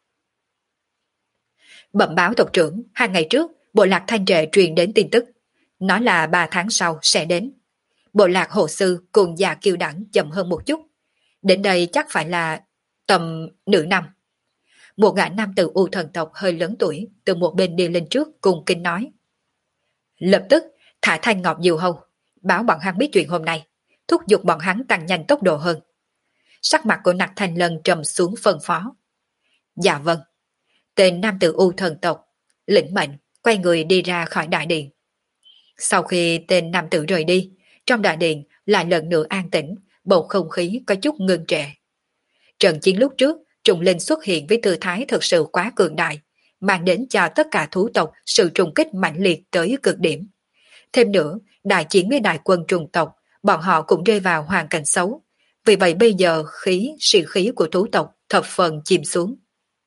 Bẩm báo tộc trưởng, 2 ngày trước, bộ lạc Thanh Trệ truyền đến tin tức, nói là 3 tháng sau sẽ đến. Bộ lạc Hộ Sư cùng Gia Kiều đẳng chậm hơn một chút, đến đây chắc phải là tầm nửa năm. Một gã nam tử U thần tộc hơi lớn tuổi từ một bên đi lên trước cùng kinh nói. Lập tức thả Thanh Ngọc Diều Hâu, báo bọn hắn biết chuyện hôm nay, thúc giục bọn hắn tăng nhanh tốc độ hơn. Sắc mặt của Nặc Thanh Lân trầm xuống phân phó. Dạ vâng. Tên nam tử U thần tộc lĩnh mệnh quay người đi ra khỏi đại điện. Sau khi tên nam tử rời đi, trong đại điện lại lần nữa an tĩnh, bầu không khí có chút ngưng trệ. Trận chiến lúc trước, trùng linh xuất hiện với tư thái thực sự quá cường đại, mang đến cho tất cả thú tộc sự trùng kích mạnh liệt tới cực điểm. Thêm nữa, đại chiến với đại quân trùng tộc, bọn họ cũng rơi vào hoàn cảnh xấu. Vì vậy bây giờ sĩ khí của thú tộc thập phần chìm xuống.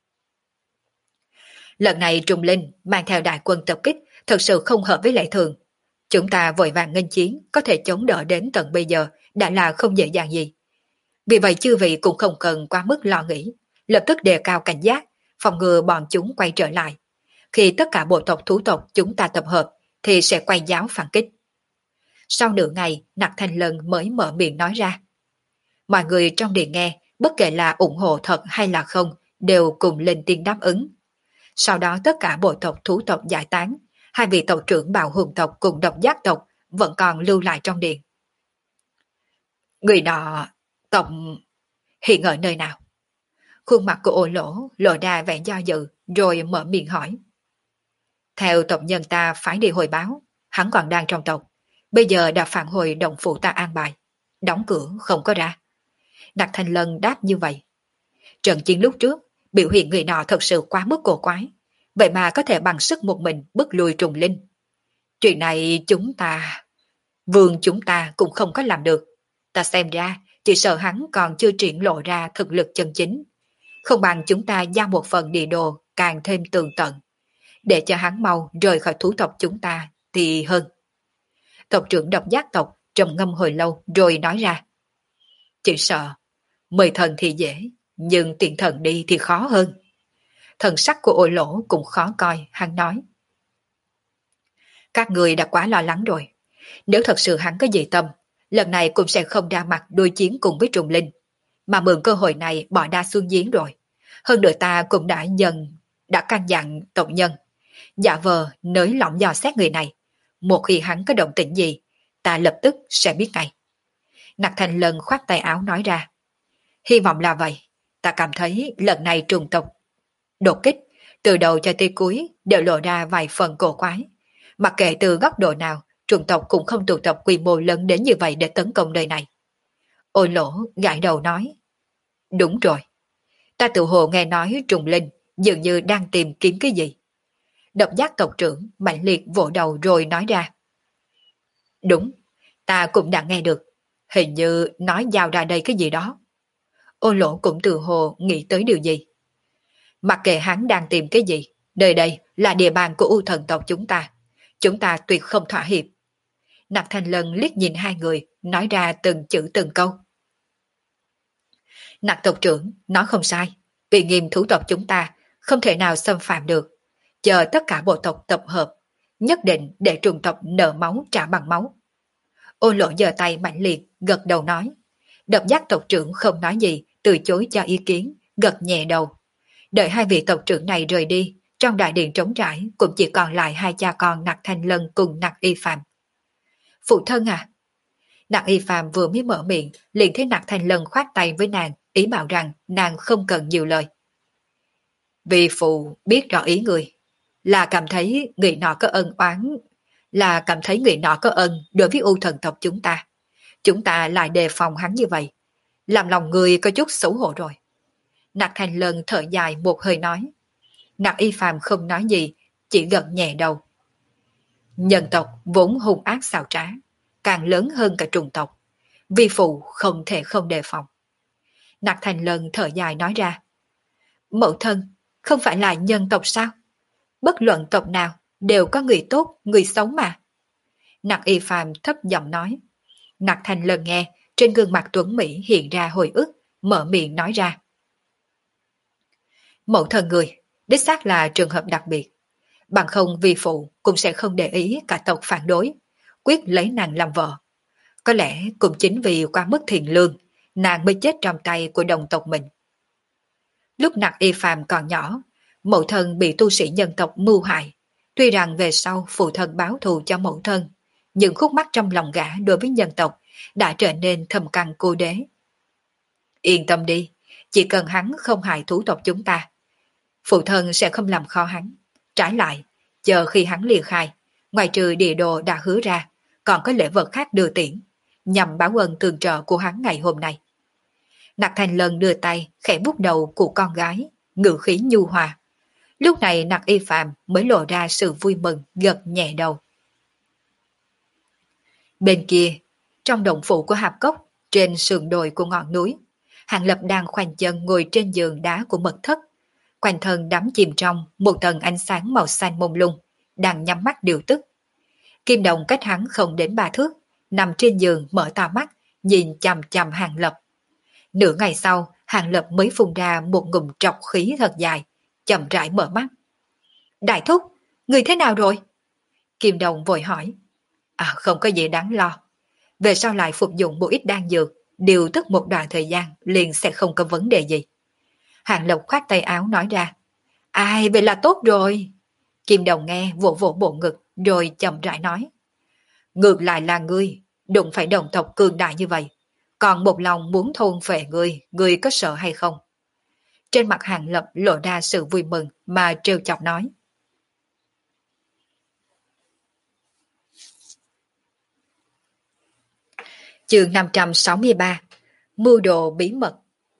Lần này trùng linh mang theo đại quân tập kích thật sự không hợp với lẽ thường. Chúng ta vội vàng nghênh chiến, có thể chống đỡ đến tận bây giờ đã là không dễ dàng gì. Vì vậy chư vị cũng không cần quá mức lo nghĩ, lập tức đề cao cảnh giác, phòng ngừa bọn chúng quay trở lại. Khi tất cả bộ tộc thú tộc chúng ta tập hợp thì sẽ quay giáo phản kích. Sau nửa ngày, Nặc Thanh Lân mới mở miệng nói ra. Mọi người trong điện nghe, bất kể là ủng hộ thật hay là không, đều cùng lên tiếng đáp ứng. Sau đó tất cả bộ tộc thú tộc giải tán, 2 vị tộc trưởng Bạo Hùng tộc cùng Độc Giác tộc vẫn còn lưu lại trong điện. Người nọ tộc hiện ở nơi nào? Khuôn mặt của Ô Lỗ lộ ra vẻ do dự rồi mở miệng hỏi. Theo tộc nhân ta phải đi hồi báo, hắn còn đang trong tộc, bây giờ đã phản hồi động phủ ta an bài, đóng cửa không có ra. Nặc Thanh Lân đáp như vậy. Trận chiến lúc trước, biểu hiện người nọ thật sự quá mức cổ quái, vậy mà có thể bằng sức một mình bức lui trùng linh. Chuyện này vương chúng ta cũng không có làm được. Ta xem ra, chỉ sợ hắn còn chưa triển lộ ra thực lực chân chính. Không bằng chúng ta giao một phần địa đồ càng thêm tường tận, để cho hắn mau rời khỏi thú tộc chúng ta thì hơn. Tộc trưởng Độc Giác tộc trầm ngâm hồi lâu rồi nói ra. Chỉ sợ, mời thần thì dễ, nhưng tiện thần đi thì khó hơn. Thần sắc của Ô Lỗ cũng khó coi, hắn nói. Các người đã quá lo lắng rồi. Nếu thật sự hắn có dị tâm, lần này cũng sẽ không ra mặt đối chiến cùng với trùng linh, mà mượn cơ hội này bỏ đa xuống giếng rồi. Hơn nữa ta cũng đã căn dặn tộc nhân, giả vờ nới lỏng dò xét người này. Một khi hắn có động tĩnh gì, ta lập tức sẽ biết ngay. Nặc Thành Lân khoát tay áo nói ra. Hy vọng là vậy. Ta cảm thấy lần này trùng tộc đột kích, từ đầu cho tới cuối đều lộ ra vài phần cổ quái. Mặc kệ từ góc độ nào, trùng tộc cũng không tụ tập quy mô lớn đến như vậy để tấn công nơi này. Ôi Lỗ gãi đầu nói. Đúng rồi. Ta tự hồ nghe nói trùng linh dường như đang tìm kiếm cái gì. Độc giác tộc trưởng mạnh liệt vỗ đầu rồi nói ra. Đúng, ta cũng đã nghe được. Hình như nói giao ra đây cái gì đó. Ô Lỗ cũng tự hồ nghĩ tới điều gì. Mặc kệ hắn đang tìm cái gì, nơi đây là địa bàn của U thần tộc chúng ta. Chúng ta tuyệt không thỏa hiệp. Nặc Thành Lân liếc nhìn hai người, nói ra từng chữ từng câu. Nặc tộc trưởng nói không sai. Uy nghiêm thủ tộc chúng ta không thể nào xâm phạm được. Chờ tất cả bộ tộc tập hợp, nhất định để trùng tộc nợ máu trả bằng máu. Ô Lỗ giơ tay mạnh liệt, gật đầu nói. Độc giác tộc trưởng không nói gì, từ chối cho ý kiến, gật nhẹ đầu. Đợi hai vị tộc trưởng này rời đi, trong đại điện trống trải cũng chỉ còn lại hai cha con Nặc Thanh Lân cùng Nặc Y Phạm. Phụ thân à? Nặc Y Phạm vừa mới mở miệng, liền thấy Nặc Thanh Lân khoát tay với nàng, ý bảo rằng nàng không cần nhiều lời. Vì phụ biết rõ ý người, là cảm thấy người nọ có ân oán, là cảm thấy người nọ có ân đối với U thần tộc chúng ta. Chúng ta lại đề phòng hắn như vậy, làm lòng người có chút xấu hổ rồi. Nặc Thành Lân thở dài một hơi nói. Nặc Y Phạm không nói gì, chỉ gật nhẹ đầu. Nhân tộc vốn hung ác xảo trá, càng lớn hơn cả trùng tộc. Vi phụ không thể không đề phòng. Nặc Thành Lân thở dài nói ra. Mẫu thân, không phải là nhân tộc sao? Bất luận tộc nào, đều có người tốt, người xấu mà. Nặc Y Phạm thấp giọng nói. Nặc Thành Lân nghe, trên gương mặt tuấn Mỹ hiện ra hồi ức, mở miệng nói ra. Mẫu thân người, đích xác là trường hợp đặc biệt. Bằng không vì phụ cũng sẽ không để ý cả tộc phản đối, quyết lấy nàng làm vợ. Có lẽ cũng chính vì qua mức thiện lương, nàng mới chết trong tay của đồng tộc mình. Lúc Nặc Y Phạm còn nhỏ, mẫu thân bị tu sĩ nhân tộc mưu hại. Tuy rằng về sau phụ thân báo thù cho mẫu thân, nhưng khúc mắc trong lòng gã đối với nhân tộc đã trở nên thầm căng cô đế. Yên tâm đi, chỉ cần hắn không hại thú tộc chúng ta, phụ thân sẽ không làm khó hắn. Trái lại, chờ khi hắn ly khai, ngoài trừ địa đồ đã hứa ra, còn có lễ vật khác đưa tiễn, nhằm báo ơn tương trợ của hắn ngày hôm nay. Nặc Thành Lân đưa tay khẽ bút đầu của con gái, ngữ khí nhu hòa. Lúc này Nặc Y Phạm mới lộ ra sự vui mừng, gật nhẹ đầu. Bên kia, trong động phủ của Hạp Cốc, trên sườn đồi của ngọn núi, Hàng Lập đang khoanh chân ngồi trên giường đá của mật thất. Quanh thân đắm chìm trong một tầng ánh sáng màu xanh mông lung, đang nhắm mắt điều tức. Kim Đồng cách hắn không đến 3 thước, nằm trên giường mở to mắt, nhìn chằm chằm Hàng Lập. Nửa ngày sau, Hàng Lập mới phun ra một ngụm trọc khí thật dài, chậm rãi mở mắt. Đại thúc, người thế nào rồi? Kim Đồng vội hỏi. À, không có gì đáng lo. Về sau lại phục dụng một ít đan dược, điều tức một đoạn thời gian liền sẽ không có vấn đề gì. Hàng Lập khoát tay áo nói ra. Ai, vậy là tốt rồi. Kim Đồng nghe vỗ vỗ bộ ngực rồi chậm rãi nói. Ngược lại là ngươi, đụng phải đồng tộc cường đại như vậy. Còn một lòng muốn thôn phệ ngươi, ngươi có sợ hay không? Trên mặt Hàng Lập lộ ra sự vui mừng mà trêu chọc nói. Chương 563. Mưu đồ bí mật.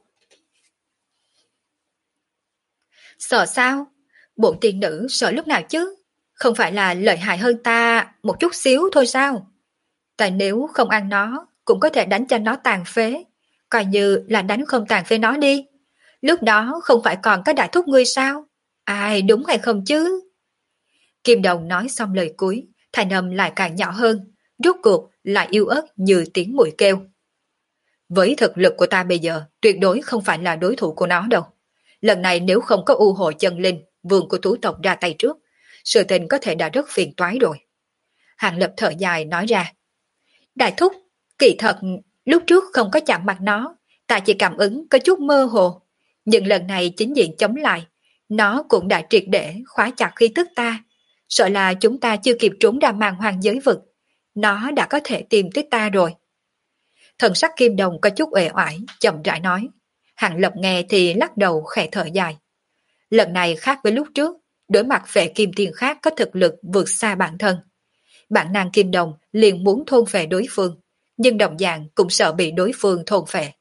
Sợ sao? Bổn tiên nữ sợ lúc nào chứ? Không phải là lợi hại hơn ta một chút xíu thôi sao? Tại nếu không ăn nó, cũng có thể đánh cho nó tàn phế. Coi như là đánh không tàn phế nó đi. Lúc đó không phải còn có đại thúc ngươi sao? Ai, đúng hay không chứ? Kim Đồng nói xong lời cuối, thanh âm lại càng nhỏ hơn. Rốt cuộc lại yếu ớt như tiếng muỗi kêu. Với thực lực của ta bây giờ, tuyệt đối không phải là đối thủ của nó đâu. Lần này nếu không có u hồ chân linh, vương của thú tộc ra tay trước, sự tình có thể đã rất phiền toái rồi. Hàng Lập thở dài nói ra. Đại thúc, kỳ thật, lúc trước không có chạm mặt nó, ta chỉ cảm ứng có chút mơ hồ. Nhưng lần này chính diện chống lại, nó cũng đã triệt để khóa chặt khí tức ta. Sợ là chúng ta chưa kịp trốn ra màn hoàng giới vực, nó đã có thể tìm tới ta rồi. Thần sắc Kim Đồng có chút uể oải, chậm rãi nói. Hàng Lập nghe thì lắc đầu khẽ thở dài. Lần này khác với lúc trước, đối mặt vệ kim tiền khác có thực lực vượt xa bản thân. Bản năng Kim Đồng liền muốn thôn phệ đối phương, nhưng đồng dạng cũng sợ bị đối phương thôn phệ.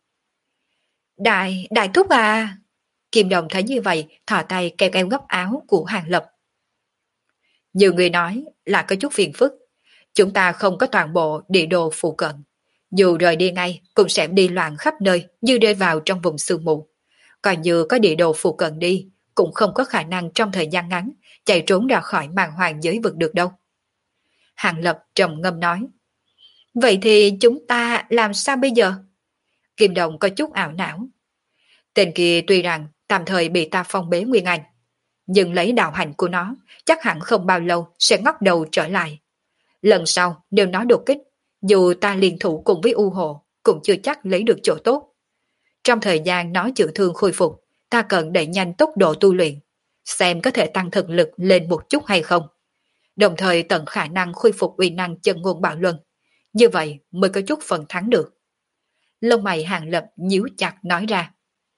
Đại thúc à! Kim Đồng thấy như vậy, thò tay kéo eo góc áo của Hàng Lập. Nhiều người nói là có chút phiền phức. Chúng ta không có toàn bộ địa đồ phụ cận. Dù rời đi ngay, cũng sẽ đi loạn khắp nơi như rơi vào trong vùng sương mù. Còn như có địa đồ phụ cận đi, cũng không có khả năng trong thời gian ngắn chạy trốn ra khỏi màn hoàng giới vực được đâu. Hàng Lập trầm ngâm nói. Vậy thì chúng ta làm sao bây giờ? Kim Đồng có chút ảo não. Tên kia tuy rằng tạm thời bị ta phong bế nguyên anh, nhưng lấy đạo hành của nó, chắc hẳn không bao lâu sẽ ngóc đầu trở lại. Lần sau nếu nó đột kích, dù ta liên thủ cùng với U Hồ, cũng chưa chắc lấy được chỗ tốt. Trong thời gian nó chữa thương khôi phục, ta cần đẩy nhanh tốc độ tu luyện, xem có thể tăng thực lực lên một chút hay không. Đồng thời tận khả năng khôi phục uy năng chân ngôn bạo luân. Như vậy mới có chút phần thắng được. Lông mày Hàng Lập nhíu chặt nói ra.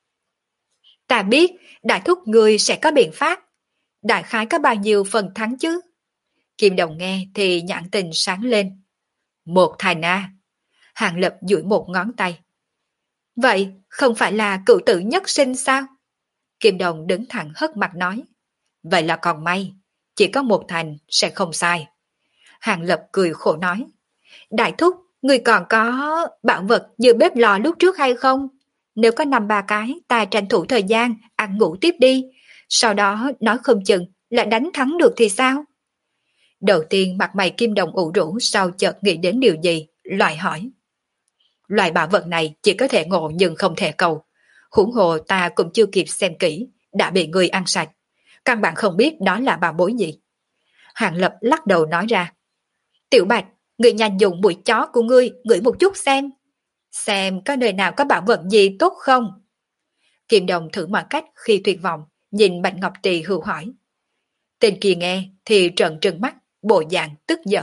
Ta biết, đại thúc người sẽ có biện pháp. Đại khái có bao nhiêu phần thắng chứ? Kim Đồng nghe thì nhãn tình sáng lên. Một thành a. Hàng Lập duỗi một ngón tay. Vậy không phải là cựu tử nhất sinh sao? Kim Đồng đứng thẳng hất mặt nói. Vậy là còn may, chỉ có một thành sẽ không sai. Hàng Lập cười khổ nói. Đại thúc, người còn có bảo vật như bếp lò lúc trước hay không? Nếu có 5-3 cái, ta tranh thủ thời gian, ăn ngủ tiếp đi. Sau đó nói không chừng là đánh thắng được thì sao? Đầu tiên mặt mày Kim Đồng ủ rũ, sau chợt nghĩ đến điều gì, loại hỏi. Loại bảo vật này chỉ có thể ngộ nhưng không thể cầu. Huống hồ ta cũng chưa kịp xem kỹ, đã bị người ăn sạch. Căn bản không biết đó là bảo bối gì. Hàng Lập lắc đầu nói ra. Tiểu Bạch, người nhanh dùng mũi chó của ngươi ngửi một chút xem. Xem có nơi nào có bảo vật gì tốt không? Kim Đồng thử mọi cách khi tuyệt vọng, nhìn Bạch Ngọc Trì hưu hỏi. Tên kia nghe thì trợn trừng mắt, bộ dạng tức giận.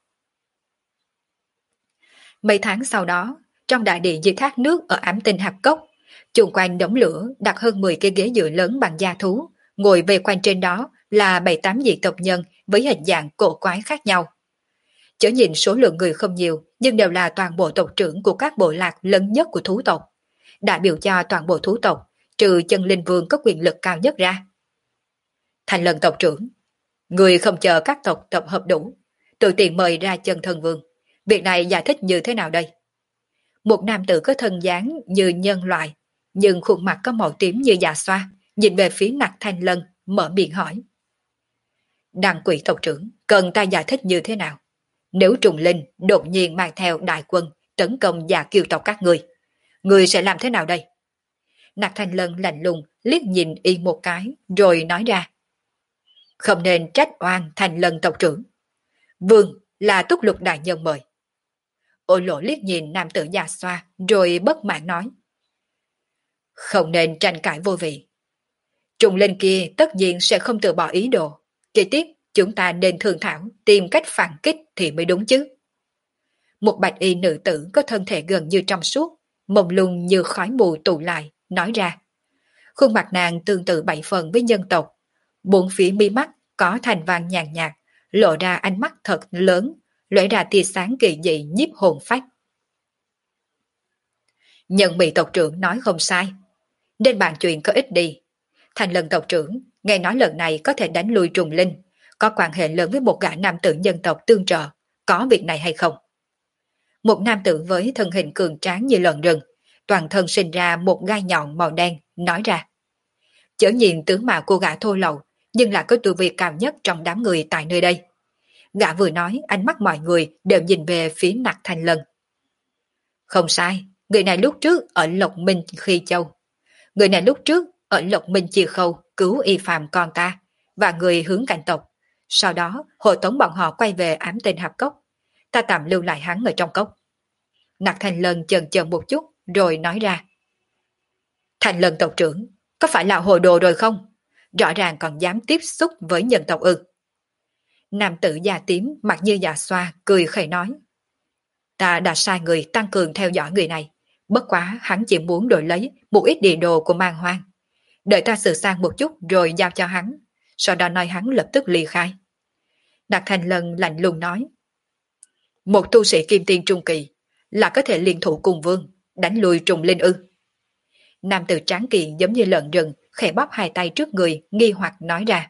Mấy tháng sau đó, trong đại điện dưới thác nước ở Ám Tinh Hạp Cốc, chung quanh đống lửa đặt hơn 10 cái ghế dựa lớn bằng da thú, ngồi về quanh trên đó là 7-8 vị tộc nhân với hình dạng cổ quái khác nhau. Chớ nhìn số lượng người không nhiều, nhưng đều là toàn bộ tộc trưởng của các bộ lạc lớn nhất của thú tộc. Đại biểu cho toàn bộ thú tộc, trừ chân linh vương có quyền lực cao nhất ra. Thành Lân tộc trưởng, người không chờ các tộc tập hợp đủ, tự tiện mời ra chân thần vương. Việc này giải thích như thế nào đây? Một nam tử có thân dáng như nhân loại, nhưng khuôn mặt có màu tím như dạ xoa, nhìn về phía Nặc Thanh Lân, mở miệng hỏi. Đăng quỷ tộc trưởng, cần ta giải thích như thế nào? Nếu trùng linh đột nhiên mang theo đại quân tấn công Dạ Kiều tộc các người sẽ làm thế nào đây? Nặc Thanh Lân lạnh lùng liếc nhìn y một cái, rồi nói ra. Không nên trách oan Thanh Lân tộc trưởng. Vương là Túc Lục đại nhân mời. Ôi lộ liếc nhìn nam tử già xoa, rồi bất mãn nói. Không nên tranh cãi vô vị. Trùng linh kia tất nhiên sẽ không từ bỏ ý đồ. Kế tiếp, chúng ta nên thương thảo tìm cách phản kích thì mới đúng chứ. Một bạch y nữ tử có thân thể gần như trong suốt, mông lung như khói mù tụ lại, nói ra. Khuôn mặt nàng tương tự 7 phần với nhân tộc. 4 phía mi mắt có thành vàng nhàn nhạt, lộ ra ánh mắt thật lớn, lóe ra tia sáng kỳ dị nhiếp hồn phách. Nhân bị tộc trưởng nói không sai, nên bàn chuyện có ích đi. Thành Lân tộc trưởng, nghe nói lần này có thể đánh lui trùng linh, có quan hệ lớn với một gã nam tử nhân tộc tương trợ, có việc này hay không? Một nam tử với thân hình cường tráng như lợn rừng, toàn thân sinh ra một gai nhọn màu đen, nói ra. Chớ nhìn tướng mạo cô gã thô lậu, nhưng là có tu vi cao nhất trong đám người tại nơi đây. Gã vừa nói, ánh mắt mọi người đều nhìn về phía Nặc Thanh Lân. Không sai, người này lúc trước ở Lộc Minh Khi Châu. Người này lúc trước ở Lộc Minh Chi Khâu cứu y phàm con ta và người hướng cảnh tộc. Sau đó hộ tống bọn họ quay về ám tên hạp cốc. Ta tạm lưu lại hắn ở trong cốc. Nặc Thanh Lân chần chờ một chút rồi nói ra. Thanh Lân tộc trưởng, có phải là hồ đồ rồi không? Rõ ràng còn dám tiếp xúc với nhân tộc ư. Nam tử da tím mặt như dạ xoa cười khẩy nói. Ta đã sai người tăng cường theo dõi người này. Bất quá hắn chỉ muốn đổi lấy một ít địa đồ của Man Hoang. Đợi ta sửa sang một chút rồi giao cho hắn. Sau đó nói hắn lập tức ly khai. Nặc Thanh Lân lạnh lùng nói. Một tu sĩ kim tiên trung kỳ là có thể liên thủ cùng vương, đánh lui trùng linh ư. Nam tử tráng kiện giống như lợn rừng, khẽ bóp hai tay trước người, nghi hoặc nói ra.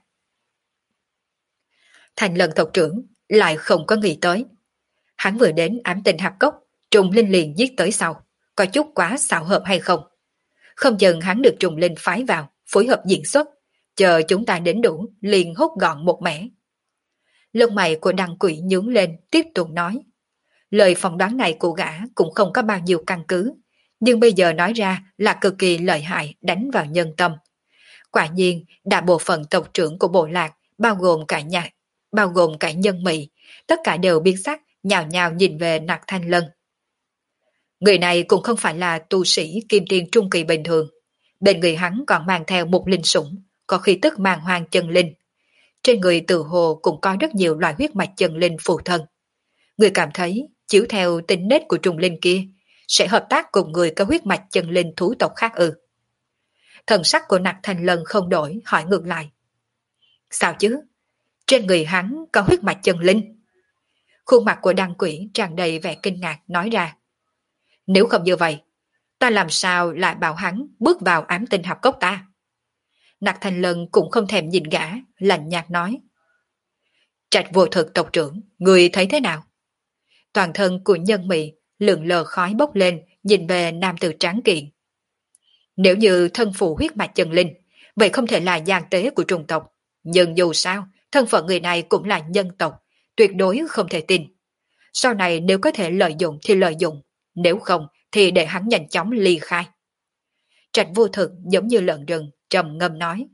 Thanh Lân tộc trưởng lại không có nghĩ tới. Hắn vừa đến ám tinh hạp cốc, trùng linh liền giết tới sau. Có chút quá xạo hợp hay không? Không chừng hắn được trùng linh phái vào, phối hợp diễn xuất. Chờ chúng ta đến đủ, liền hút gọn một mẻ. Lông mày của đăng quỷ nhướng lên, tiếp tục nói. Lời phỏng đoán này của gã cũng không có bao nhiêu căn cứ, nhưng bây giờ nói ra là cực kỳ lợi hại, đánh vào nhân tâm. Quả nhiên, đại bộ phận tộc trưởng của bộ lạc, bao gồm cả nhân mị, tất cả đều biến sắc, nhào nhào nhìn về Nặc Thanh Lân. Người này cũng không phải là tu sĩ kim tiên trung kỳ bình thường. Bên người hắn còn mang theo một linh sủng, có khí tức mang hoang chân linh. Trên người tự hồ cũng có rất nhiều loại huyết mạch chân linh phụ thân. Người cảm thấy, chiếu theo tính nết của trùng linh kia, sẽ hợp tác cùng người có huyết mạch chân linh thú tộc khác ư. Thần sắc của Nặc Thanh Lân không đổi, hỏi ngược lại. Sao chứ? Trên người hắn có huyết mạch chân linh. Khuôn mặt của đăng quỷ tràn đầy vẻ kinh ngạc nói ra. Nếu không như vậy, ta làm sao lại bảo hắn bước vào ám tinh hạp cốc ta? Nặc Thanh Lân cũng không thèm nhìn gã, lạnh nhạt nói. Trạch vô thực tộc trưởng, người thấy thế nào? Toàn thân của nhân mị lượn lờ khói bốc lên, nhìn về nam tử tráng kiện. Nếu như thân phụ huyết mạch chân linh, vậy không thể là gian tế của trùng tộc. Nhưng dù sao, thân phận người này cũng là nhân tộc, tuyệt đối không thể tin. Sau này nếu có thể lợi dụng thì lợi dụng, nếu không thì để hắn nhanh chóng ly khai. Trạch vô thực giống như lợn rừng, trầm ngâm nói.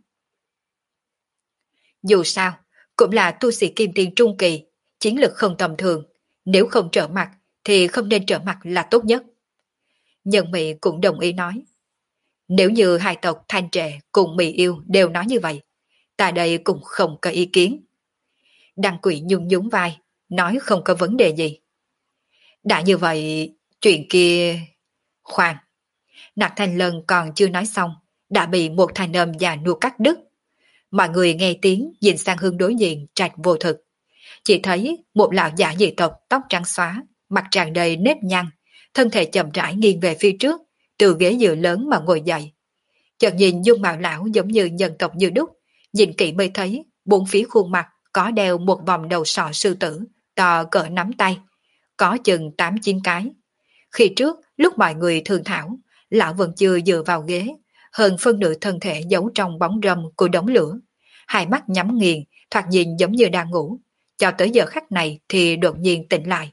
Dù sao, cũng là tu sĩ kim tiên trung kỳ, chiến lực không tầm thường, nếu không trở mặt thì không nên trở mặt là tốt nhất. Nhân Mị cũng đồng ý nói. Nếu như hai tộc Thanh Trệ cùng Mị Yêu đều nói như vậy, ta đây cũng không có ý kiến. Đăng Quỷ nhún nhún vai, nói không có vấn đề gì. Đã như vậy, chuyện kia... Khoan, Nặc Thanh Lân còn chưa nói xong, đã bị một thanh âm già nua cắt đứt. Mọi người nghe tiếng nhìn sang hướng đối diện Trạch vô thực. Chỉ thấy một lão giả dị tộc tóc trắng xóa, mặt tràn đầy nếp nhăn, thân thể chậm rãi nghiêng về phía trước, từ ghế dựa lớn mà ngồi dậy. Chợt nhìn dung mạo lão giống như nhân tộc như đúc, nhìn kỹ mới thấy bốn phía khuôn mặt có đeo một vòng đầu sọ sư tử, to cỡ nắm tay, có chừng 8-9 cái. Khi trước, lúc mọi người thương thảo, lão vẫn chưa dựa vào ghế, hơn phân nửa thân thể giấu trong bóng râm của đống lửa. Hai mắt nhắm nghiền, thoạt nhìn giống như đang ngủ, cho tới giờ khắc này thì đột nhiên tỉnh lại.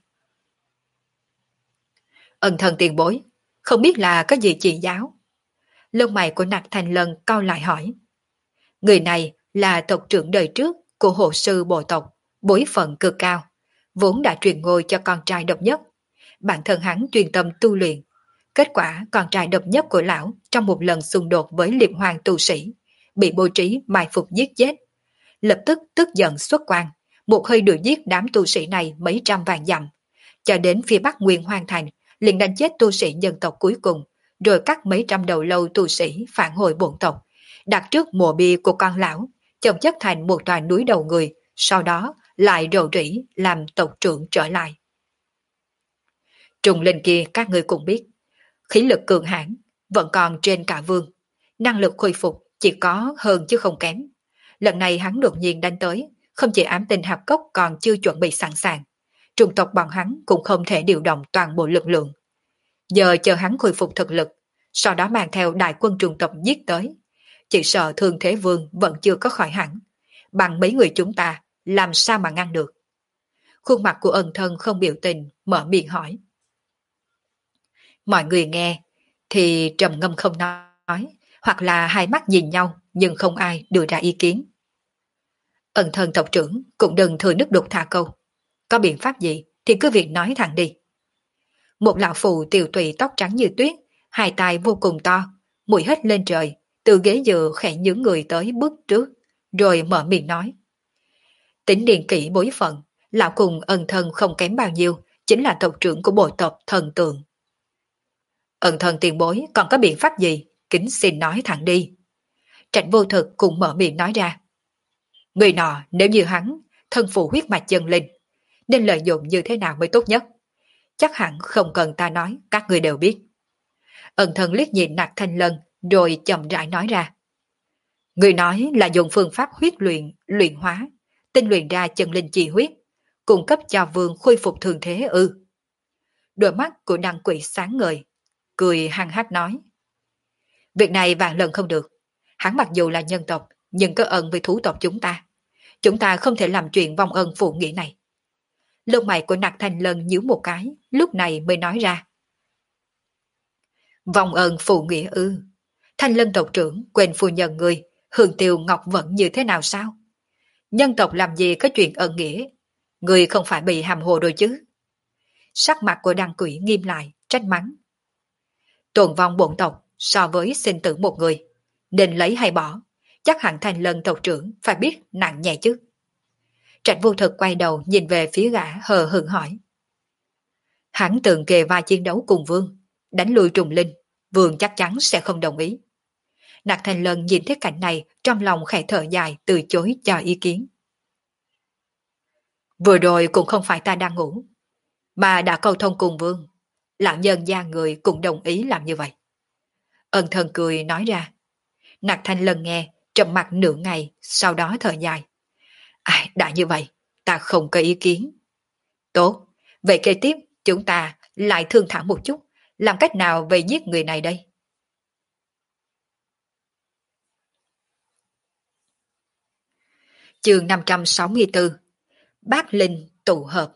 Ân thần tiền bối, không biết là có gì chỉ giáo. Lông mày của Nặc Thanh Lân cau lại hỏi. Người này là tộc trưởng đời trước của hộ sư bộ tộc, bối phận cực cao, vốn đã truyền ngôi cho con trai độc nhất. Bản thân hắn chuyên tâm tu luyện. Kết quả con trai độc nhất của lão trong một lần xung đột với liệp hoàng tu sĩ, bị bố trí mai phục giết chết. Lập tức tức giận xuất quan, một hơi đuổi giết đám tu sĩ này mấy trăm vạn dặm, cho đến phía bắc Nguyên Hoang Thành, liền đánh chết tu sĩ nhân tộc cuối cùng, rồi cắt mấy trăm đầu lâu tu sĩ phản hồi bổn tộc, đặt trước mộ bia của con lão, chồng chất thành một tòa núi đầu người, sau đó lại rầu rĩ làm tộc trưởng trở lại. Trùng linh kia các ngươi cũng biết, khí lực cường hãn vẫn còn trên cả vương, năng lực khôi phục chỉ có hơn chứ không kém. Lần này hắn đột nhiên đánh tới, không chỉ ám tinh hạp cốc còn chưa chuẩn bị sẵn sàng, trùng tộc bọn hắn cũng không thể điều động toàn bộ lực lượng. Giờ chờ hắn khôi phục thực lực, sau đó mang theo đại quân trùng tộc giết tới, chỉ sợ Thương Thế Vương vẫn chưa có khỏi hẳn, bằng mấy người chúng ta làm sao mà ngăn được. Khuôn mặt của ân thân không biểu tình, mở miệng hỏi. Mọi người nghe, thì trầm ngâm không nói, hoặc là hai mắt nhìn nhau, nhưng không ai đưa ra ý kiến. Ân thân tộc trưởng cũng đừng thừa nước đục thả câu. Có biện pháp gì thì cứ việc nói thẳng đi. Một lão phụ tiều tụy tóc trắng như tuyết, hai tay vô cùng to, mũi hít lên trời, từ ghế dựa khẽ nhướng người tới bước trước, rồi mở miệng nói. Tính điền kỹ bối phận, lão cùng ân thân không kém bao nhiêu, chính là tộc trưởng của bộ tộc thần tượng. Ân thân tiền bối còn có biện pháp gì, kính xin nói thẳng đi. Trạch vô thực cùng mở miệng nói ra. Người nọ nếu như hắn, thân phụ huyết mạch chân linh, nên lợi dụng như thế nào mới tốt nhất? Chắc hẳn không cần ta nói, các người đều biết. Ân thân liếc nhìn Nặc Thanh Lân, rồi chậm rãi nói ra. Người nói là dùng phương pháp huyết luyện, luyện hóa, tinh luyện ra chân linh chi huyết, cung cấp cho vương khôi phục thường thế ư. Đôi mắt của đăng quỷ sáng ngời, cười hăng hắc nói. Việc này vạn lần không được. Hắn mặc dù là nhân tộc, nhưng có ân với thú tộc chúng ta. Chúng ta không thể làm chuyện vong ân phụ nghĩa này. Lông mày của Nặc Thanh Lân nhíu một cái, lúc này mới nói ra. Vong ân phụ nghĩa ư. Thanh Lân tộc trưởng quên phu nhân người, Hương Tiêu Ngọc Vẫn như thế nào sao? Nhân tộc làm gì có chuyện ân nghĩa? Người không phải bị hàm hồ rồi chứ? Sắc mặt của đăng quỷ nghiêm lại, trách mắng. Tồn vong bổn tộc so với sinh tử một người, nên lấy hay bỏ, chắc hẳn Thanh Lân tộc trưởng phải biết nặng nhẹ chứ. Trạch vô thực quay đầu nhìn về phía gã hờ hững hỏi. Hắn từng kề vai chiến đấu cùng vương, đánh lui trùng linh, vương chắc chắn sẽ không đồng ý. Nặc Thanh Lân nhìn thấy cảnh này trong lòng khẽ thở dài từ chối cho ý kiến. Vừa rồi cũng không phải ta đang ngủ, mà đã cầu thông cùng vương. Lão nhân gia người cũng đồng ý làm như vậy. Ân thần cười nói ra. Nặc Thanh Lân nghe, trầm mặt nửa ngày, sau đó thở dài. Đã như vậy, ta không có ý kiến. Tốt, vậy kế tiếp chúng ta lại thương thảo một chút, làm cách nào về giết người này đây? Chương 564 Bác Linh tụ hợp.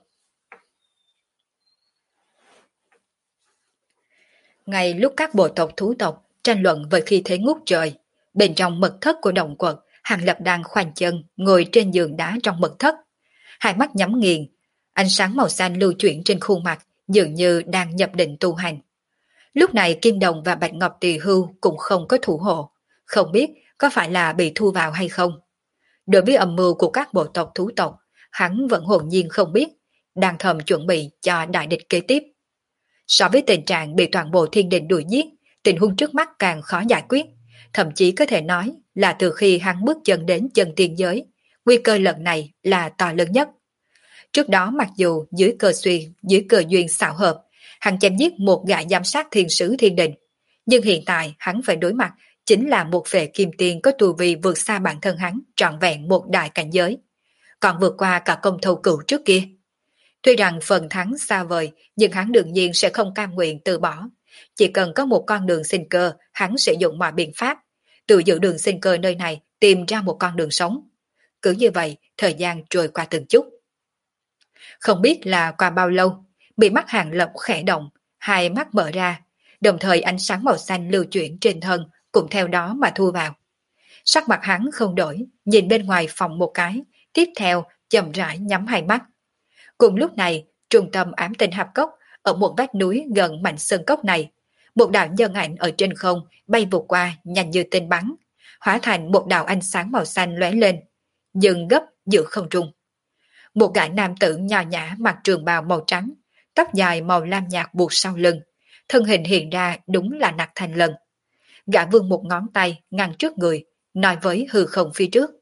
Ngay lúc các bộ tộc thú tộc tranh luận về khi thế ngút trời, bên trong mật thất của động quật, Hàng Lập đang khoanh chân ngồi trên giường đá trong mật thất. Hai mắt nhắm nghiền, ánh sáng màu xanh lưu chuyển trên khuôn mặt dường như đang nhập định tu hành. Lúc này Kim Đồng và Bạch Ngọc Tỳ Hưu cũng không có thủ hộ, không biết có phải là bị thu vào hay không. Đối với âm mưu của các bộ tộc thú tộc, hắn vẫn hồn nhiên không biết, đang thầm chuẩn bị cho đại địch kế tiếp. So với tình trạng bị toàn bộ thiên đình đuổi giết, tình huống trước mắt càng khó giải quyết, thậm chí có thể nói là từ khi hắn bước chân đến chân tiên giới, nguy cơ lần này là to lớn nhất. Trước đó mặc dù dưới cơ duyên xảo hợp, hắn chém giết một gã giám sát thiên sứ thiên đình, nhưng hiện tại hắn phải đối mặt chính là một vệ kim tiên có tu vi vượt xa bản thân hắn trọn vẹn một đại cảnh giới, còn vượt qua cả công thâu cửu trước kia. Tuy rằng phần thắng xa vời, nhưng hắn đương nhiên sẽ không cam nguyện từ bỏ. Chỉ cần có một con đường sinh cơ, hắn sẽ dùng mọi biện pháp, tự giữ đường sinh cơ nơi này, tìm ra một con đường sống. Cứ như vậy, thời gian trôi qua từng chút. Không biết là qua bao lâu, bị mắt Hàng Lập khẽ động, hai mắt mở ra, đồng thời ánh sáng màu xanh lưu chuyển trên thân, cũng theo đó mà thu vào. Sắc mặt hắn không đổi, nhìn bên ngoài phòng một cái, tiếp theo chậm rãi nhắm hai mắt. Cùng lúc này, trung tâm ám tinh hạp cốc, ở một vách núi gần mảnh sơn cốc này, một đạo nhân ảnh ở trên không bay vụt qua nhanh như tên bắn, hóa thành một đạo ánh sáng màu xanh lóe lên, dừng gấp giữa không trung. Một gã nam tử nho nhã mặc trường bào màu trắng, tóc dài màu lam nhạt buộc sau lưng, thân hình hiện ra đúng là Nặc Thanh Lân. Gã vươn một ngón tay ngăn trước người, nói với hư không phía trước.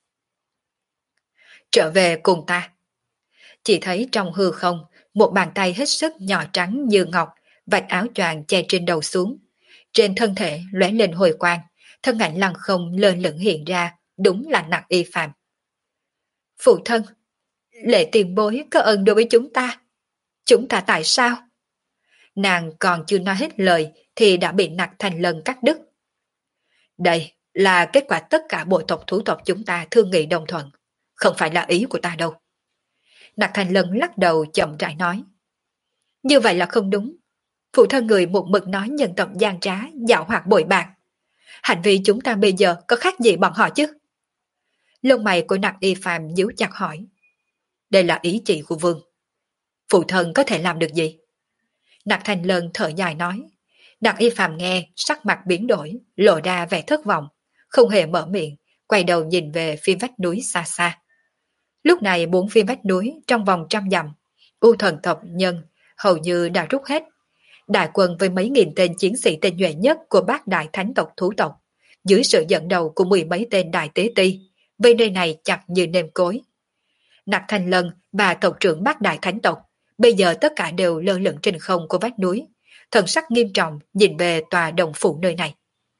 Trở về cùng ta. Chỉ thấy trong hư không, một bàn tay hết sức nhỏ trắng như ngọc, vạch áo choàng che trên đầu xuống. Trên thân thể lóe lên hồi quang, thân ảnh lăng không lơ lửng hiện ra, đúng là Nặc Y Phạm. Phụ thân, Lệ tiền bối có ơn đối với chúng ta. Chúng ta tại sao? Nàng còn chưa nói hết lời thì đã bị Nặc Thanh Lân cắt đứt. Đây là kết quả tất cả bộ tộc thú tộc chúng ta thương nghị đồng thuận, không phải là ý của ta đâu. Nặc Thanh Lân lắc đầu chậm rãi nói. Như vậy là không đúng. Phụ thân người một mực nói nhân tộc gian trá, dạo hoạt bội bạc. Hành vi chúng ta bây giờ có khác gì bọn họ chứ? Lông mày của Nặc Y Phạm nhíu chặt hỏi. Đây là ý chỉ của vương. Phụ thân có thể làm được gì? Nặc Thanh Lân thở dài nói. Nặc Y Phạm nghe, sắc mặt biến đổi, lộ ra vẻ thất vọng, không hề mở miệng, quay đầu nhìn về phía vách núi xa xa. Lúc này bốn phía vách núi trong vòng 100 dặm, U Thần tộc nhân hầu như đã rút hết. Đại quân với mấy nghìn tên chiến sĩ tinh nhuệ nhất của bát đại thánh tộc thú tộc, dưới sự dẫn đầu của 10 mấy tên đại tế ti, vây nơi này chặt như nêm cối. Nặc Thanh Lân và tộc trưởng bát đại thánh tộc, bây giờ tất cả đều lơ lửng trên không của vách núi, thần sắc nghiêm trọng nhìn về tòa đồng phủ nơi này.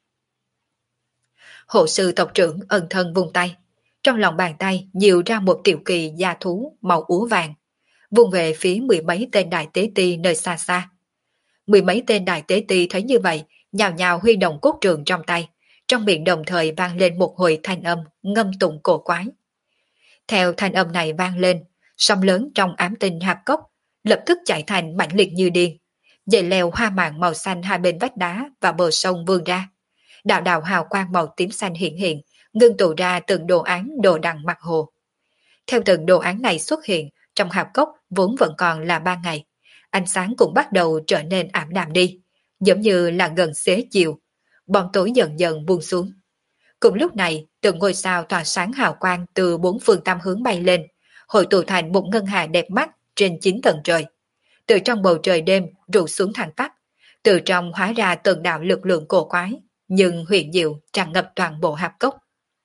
Hộ sư tộc trưởng ân thân vung tay, trong lòng bàn tay nhiều ra một tiểu kỳ gia thú màu úa vàng, vung về phía mười mấy tên đại tế ti nơi xa xa. Mười mấy tên đại tế ti thấy như vậy, nhào nhào huy động cốt trường trong tay, trong miệng đồng thời vang lên một hồi thanh âm ngâm tụng cổ quái. Theo thanh âm này vang lên, sóng lớn trong ám tinh hạp cốc lập tức chạy thành mãnh liệt như điên, dây leo hoa màng màu xanh hai bên vách đá và bờ sông vươn ra. Đạo đạo hào quang màu tím xanh hiện, ngưng tụ ra từng đồ án đồ đằng mặt hồ. Theo từng đồ án này xuất hiện, trong hạp cốc vốn vẫn còn là ban ngày, ánh sáng cũng bắt đầu trở nên ảm đạm đi, giống như là gần xế chiều, bóng tối dần dần buông xuống. Cùng lúc này, từng ngôi sao tỏa sáng hào quang từ bốn phương tám hướng bay lên, hội tụ thành một ngân hà đẹp mắt trên 9 tầng trời. Từ trong bầu trời đêm rụ xuống thẳng tắp, từ trong hóa ra từng đạo lực lượng cổ quái, nhưng huyền diệu tràn ngập toàn bộ hạp cốc.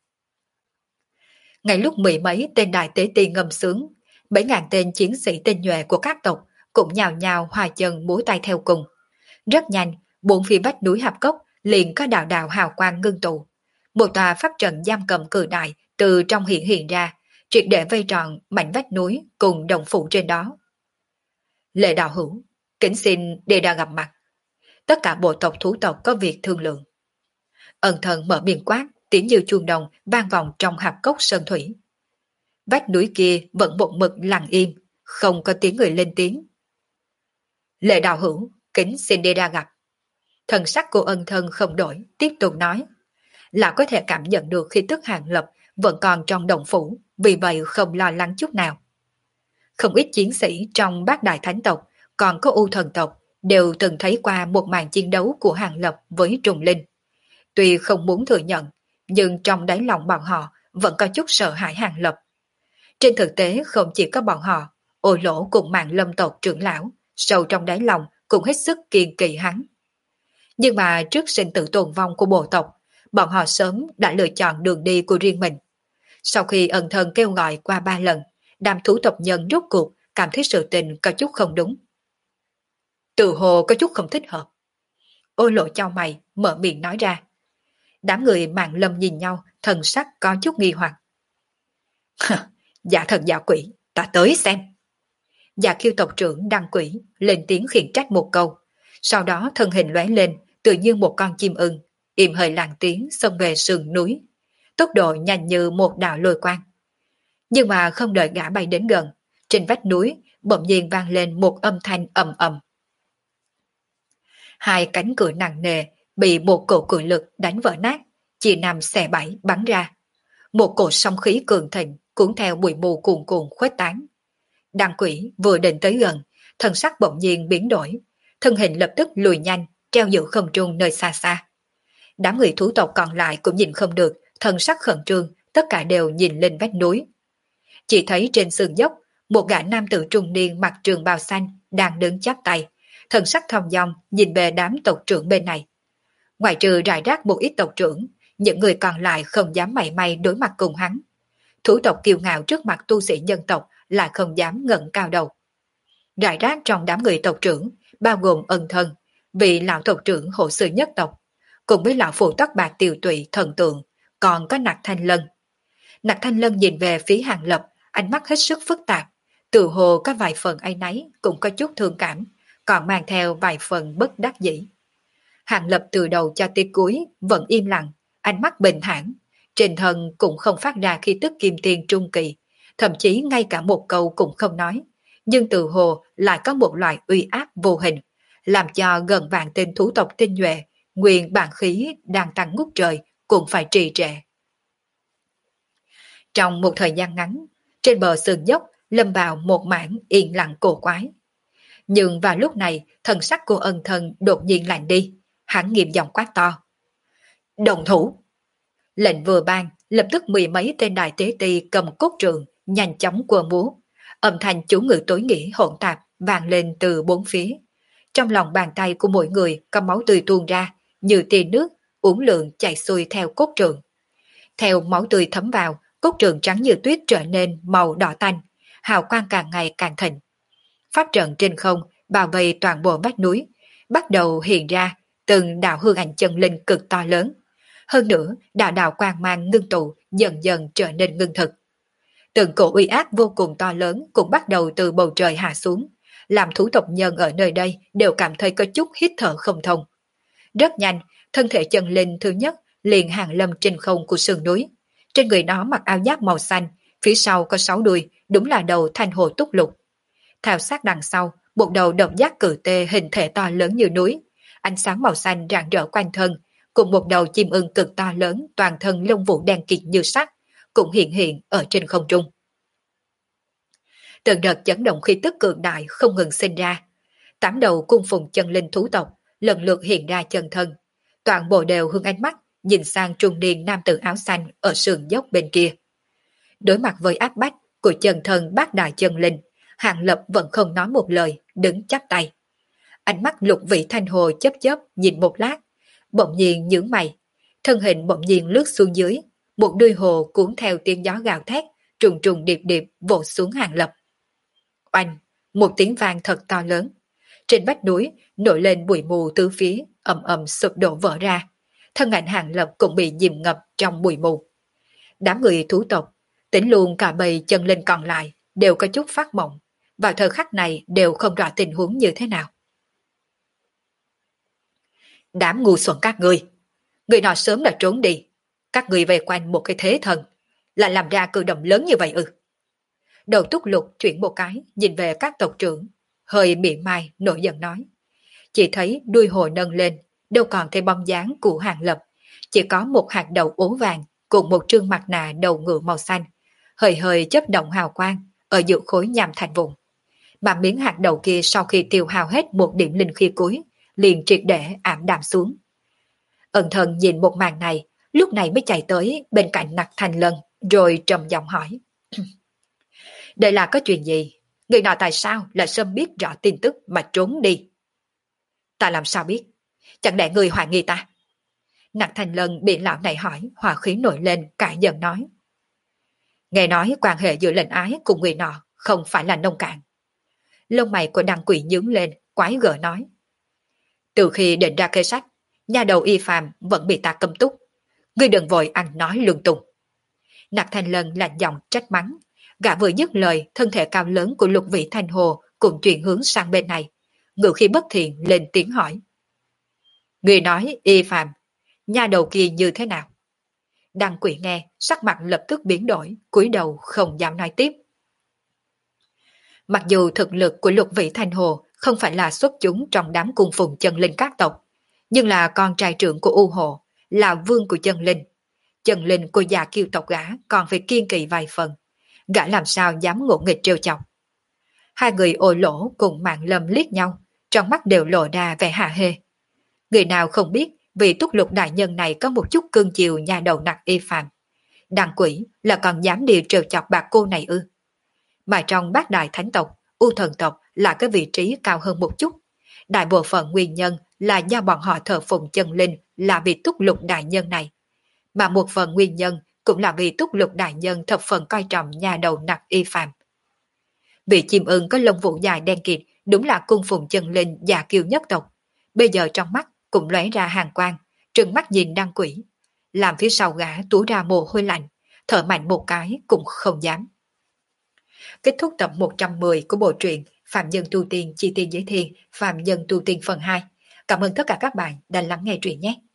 Ngay lúc mười mấy tên đại tế ti ngâm sướng, 7.000 tên chiến sĩ tinh nhuệ của các tộc cũng nhào nhào hòa chân múa tay theo cùng. Rất nhanh, bốn phía vách núi hạp cốc liền có đạo đạo hào quang ngưng tụ. Một tòa pháp trận giam cầm cự đại từ trong hiện ra, triệt để vây tròn mảnh vách núi cùng đồng phụ trên đó. Lệ đạo hữu, kính xin để đã gặp mặt. Tất cả bộ tộc thú tộc có việc thương lượng. Ân thần mở miệng quát, tiếng như chuông đồng vang vọng trong hạp cốc sơn thủy. Vách núi kia vẫn một mực lặng im, không có tiếng người lên tiếng. Lệ đạo hữu, kính xin đi ra gặp. Thần sắc của ân thân không đổi, tiếp tục nói. Là có thể cảm nhận được khi tức Hàng Lập vẫn còn trong đồng phủ, vì vậy không lo lắng chút nào. Không ít chiến sĩ trong bát đại thánh tộc, còn có U Thần tộc, đều từng thấy qua một màn chiến đấu của Hàng Lập với trùng linh. Tuy không muốn thừa nhận, nhưng trong đáy lòng bọn họ vẫn có chút sợ hãi Hàng Lập. Trên thực tế không chỉ có bọn họ, Ô Lỗ cùng Mạng Lâm tộc trưởng lão, sâu trong đáy lòng cũng hết sức kiêng kỵ hắn. Nhưng mà trước sinh tử tồn vong của bộ tộc, bọn họ sớm đã lựa chọn đường đi của riêng mình. Sau khi ân thân kêu gọi qua 3 lần, đám thú tộc nhân rốt cuộc cảm thấy sự tình có chút không đúng. Tự hồ có chút không thích hợp. Ô Lộ chau mày, mở miệng nói ra. Đám người Mạng Lâm nhìn nhau, thần sắc có chút nghi hoặc. Dạ thần dạ quỷ, ta tới xem. Dạ Kiêu tộc trưởng Đăng Quỷ lên tiếng khiển trách một câu, sau đó thân hình lóe lên, tự như một con chim ưng, im hơi lặng tiếng xông về sườn núi, tốc độ nhanh như một đạo lôi quang. Nhưng mà không đợi gã bay đến gần, trên vách núi bỗng nhiên vang lên một âm thanh ầm ầm. Hai cánh cửa nặng nề bị một cổ cự lực đánh vỡ nát, chia năm xẻ bảy bắn ra. Một cổ sóng khí cường thịnh cuốn theo bụi mù cuồn cuộn khuếch tán. Đăng Quỷ vừa định tới gần, thân sắc bỗng nhiên biến đổi, thân hình lập tức lùi nhanh, treo giữa không trung nơi xa xa. Đám người thú tộc còn lại cũng nhìn không được, thân sắc khẩn trương, tất cả đều nhìn lên vách núi. Chỉ thấy trên sườn dốc, một gã nam tử trung niên mặc trường bào xanh đang đứng chắp tay, thần sắc thong dong nhìn về đám tộc trưởng bên này. Ngoài trừ rải rác một ít tộc trưởng, những người còn lại không dám mảy may đối mặt cùng hắn. Thú tộc kiêu ngạo trước mặt tu sĩ nhân tộc lại không dám ngẩng cao đầu. Rải rác trong đám người tộc trưởng, bao gồm ân thân, vị lão tộc trưởng hộ sư nhất tộc, cùng với lão phụ tóc bạc tiều tụy thần tượng, còn có Nặc Thanh Lân. Nặc Thanh Lân nhìn về phía Hàng Lập, ánh mắt hết sức phức tạp, tự hồ có vài phần áy náy, cũng có chút thương cảm, còn mang theo vài phần bất đắc dĩ. Hàng Lập từ đầu cho tới cuối vẫn im lặng, ánh mắt bình thản, trên thân cũng không phát ra khí tức kim tiền trung kỳ, thậm chí ngay cả một câu cũng không nói, nhưng từ hồ lại có một loại uy áp vô hình, làm cho gần vạn tên thú tộc tinh nhuệ, nguyên bản khí đang tăng ngút trời, cũng phải trì trệ. Trong một thời gian ngắn, trên bờ sườn dốc lâm vào một mảng yên lặng cổ quái. Nhưng vào lúc này, thần sắc của ân thần đột nhiên lạnh đi, hắn nghiêm giọng quát to. Động thủ! Lệnh vừa ban, lập tức mười mấy tên đại tế ti cầm cốt trường, nhanh chóng quơ múa. Âm thanh chú ngữ tối nghĩa hỗn tạp vang lên từ bốn phía. Trong lòng bàn tay của mỗi người có máu tươi tuôn ra, như tia nước, uốn lượn chảy xuôi theo cốt trường. Theo máu tươi thấm vào, cốt trường trắng như tuyết trở nên màu đỏ tanh, hào quang càng ngày càng thịnh. Pháp trận trên không bao vây toàn bộ vách núi, bắt đầu hiện ra từng đạo hư ảnh chân linh cực to lớn. Hơn nữa, đạo đạo quang mang ngưng tụ dần dần trở nên ngưng thực. Từng cổ uy áp vô cùng to lớn cũng bắt đầu từ bầu trời hạ xuống, làm thú tộc nhân ở nơi đây đều cảm thấy có chút hít thở không thông. Rất nhanh, thân thể chân linh thứ nhất liền hàng lâm trên không của sườn núi. Trên người nó mặc áo giáp màu xanh, phía sau có 6 đuôi, đúng là đầu thanh hồ túc lục. Theo sát đằng sau, một đầu động giác cự tê hình thể to lớn như núi, ánh sáng màu xanh rạng rỡ quanh thân, cùng một đầu chim ưng cực to lớn toàn thân lông vũ đen kịt như sắt, cũng hiện hiện ở trên không trung. Từng đợt chấn động khí tức cường đại không ngừng sinh ra. 8 đầu cung phụng chân linh thú tộc lần lượt hiện ra chân thân, toàn bộ đều hướng ánh mắt nhìn sang trung niên nam tử áo xanh ở sườn dốc bên kia. Đối mặt với áp bách của chân thân bát đại chân linh, Hàng Lập vẫn không nói một lời, đứng chắp tay. Ánh mắt Lục Vị Thanh Hồ chớp chớp nhìn một lát, bỗng nhiên nhướng mày, thân hình bỗng nhiên lướt xuống dưới, một đuôi hồ cuốn theo tiếng gió gào thét, trùng trùng điệp điệp vỗ xuống Hàng Lập. Oanh, một tiếng vang thật to lớn. Trên vách núi nổi lên bụi mù tứ phía, ầm ầm sụp đổ vỡ ra. Thân ảnh Hàng Lập cũng bị chìm ngập trong bụi mù. Đám người thú tộc, tính luôn cả bầy chân linh còn lại, đều có chút phát mộng. Vào thời khắc này đều không rõ tình huống như thế nào. Đám ngu xuẩn các người nọ sớm đã trốn đi. Các người về quanh một cái thế thần, lại làm ra cử động lớn như vậy ư? Đầu Túc Lục chuyển một cái, nhìn về các tộc trưởng, hơi mỉa mai, nổi giận nói. Chỉ thấy đuôi hồ nâng lên, đâu còn thấy bóng dáng của Hàng Lập, chỉ có một hạt đậu ố vàng cùng một trương mặt nạ đầu ngựa màu xanh, hơi hơi chớp động hào quang ở giữa khối nhằm thành vùng. Mà miếng hạt đậu kia sau khi tiêu hao hết một điểm linh khí cuối, liền triệt để ảm đạm xuống. Ẩn thần nhìn một màn này, lúc này mới chạy tới bên cạnh Nặc Thành Lân, rồi trầm giọng hỏi. Đây là có chuyện gì? Người nào tại sao lại sớm biết rõ tin tức mà trốn đi? Ta làm sao biết? Chẳng lẽ người hoài nghi ta? Nặc Thành Lân bị lão này hỏi, hỏa khí nổi lên, cãi giận nói. Nghe nói quan hệ giữa lệnh ái cùng người nọ không phải là nông cạn. Lông mày của đăng quỷ nhướng lên, quái gở nói. Từ khi định ra kế sách, nhà đầu y phàm vẫn bị ta cấm túc. Ngươi đừng vội ăn nói lung tung. Nặc Thành Lân lạnh giọng trách mắng. Gã vừa dứt lời, thân thể cao lớn của Lục Vị Thanh Hồ cũng chuyển hướng sang bên này. Ngự khi bất thiện lên tiếng hỏi. Người nói y phàm, nhà đầu kia như thế nào? Đăng quỷ nghe, sắc mặt lập tức biến đổi, cúi đầu không dám nói tiếp. Mặc dù thực lực của Lục Vị Thanh Hồ không phải là xuất chúng trong đám cung phụng chân linh các tộc, nhưng là con trai trưởng của U Hồ, là vương của chân linh. Chân linh của già kiêu tộc gã còn phải kiên kỵ vài phần, gã làm sao dám ngỗ nghịch trêu chọc. Hai người ôi lỗ cùng Mạng Lâm liếc nhau, trong mắt đều lộ ra vẻ hạ hê. Người nào không biết vì Túc Lục đại nhân này có một chút cương chiều nhà đầu nặc y phàm. Đàn quỷ là còn dám điều trêu chọc bà cô này ư? Mà trong bát đại thánh tộc, U thần tộc là cái vị trí cao hơn một chút. Đại bộ phận nguyên nhân là do bọn họ thờ phụng chân linh là vì Túc Lục đại nhân này. Mà một phần nguyên nhân cũng là vì Túc Lục đại nhân thập phần coi trọng nhà đầu nặc y phàm. Vị chim ưng có lông vũ dài đen kịt đúng là cung phụng chân linh già kiêu nhất tộc. Bây giờ trong mắt cũng lóe ra hàn quang, trừng mắt nhìn đăng quỷ. Làm phía sau gã túa ra mồ hôi lạnh, thở mạnh một cái cũng không dám. Kết thúc tập 110 của bộ truyện Phạm Nhân Tu Tiên Chi Tiên Giới Thiên, Phạm Nhân Tu Tiên phần 2. Cảm ơn tất cả các bạn đã lắng nghe truyện nhé.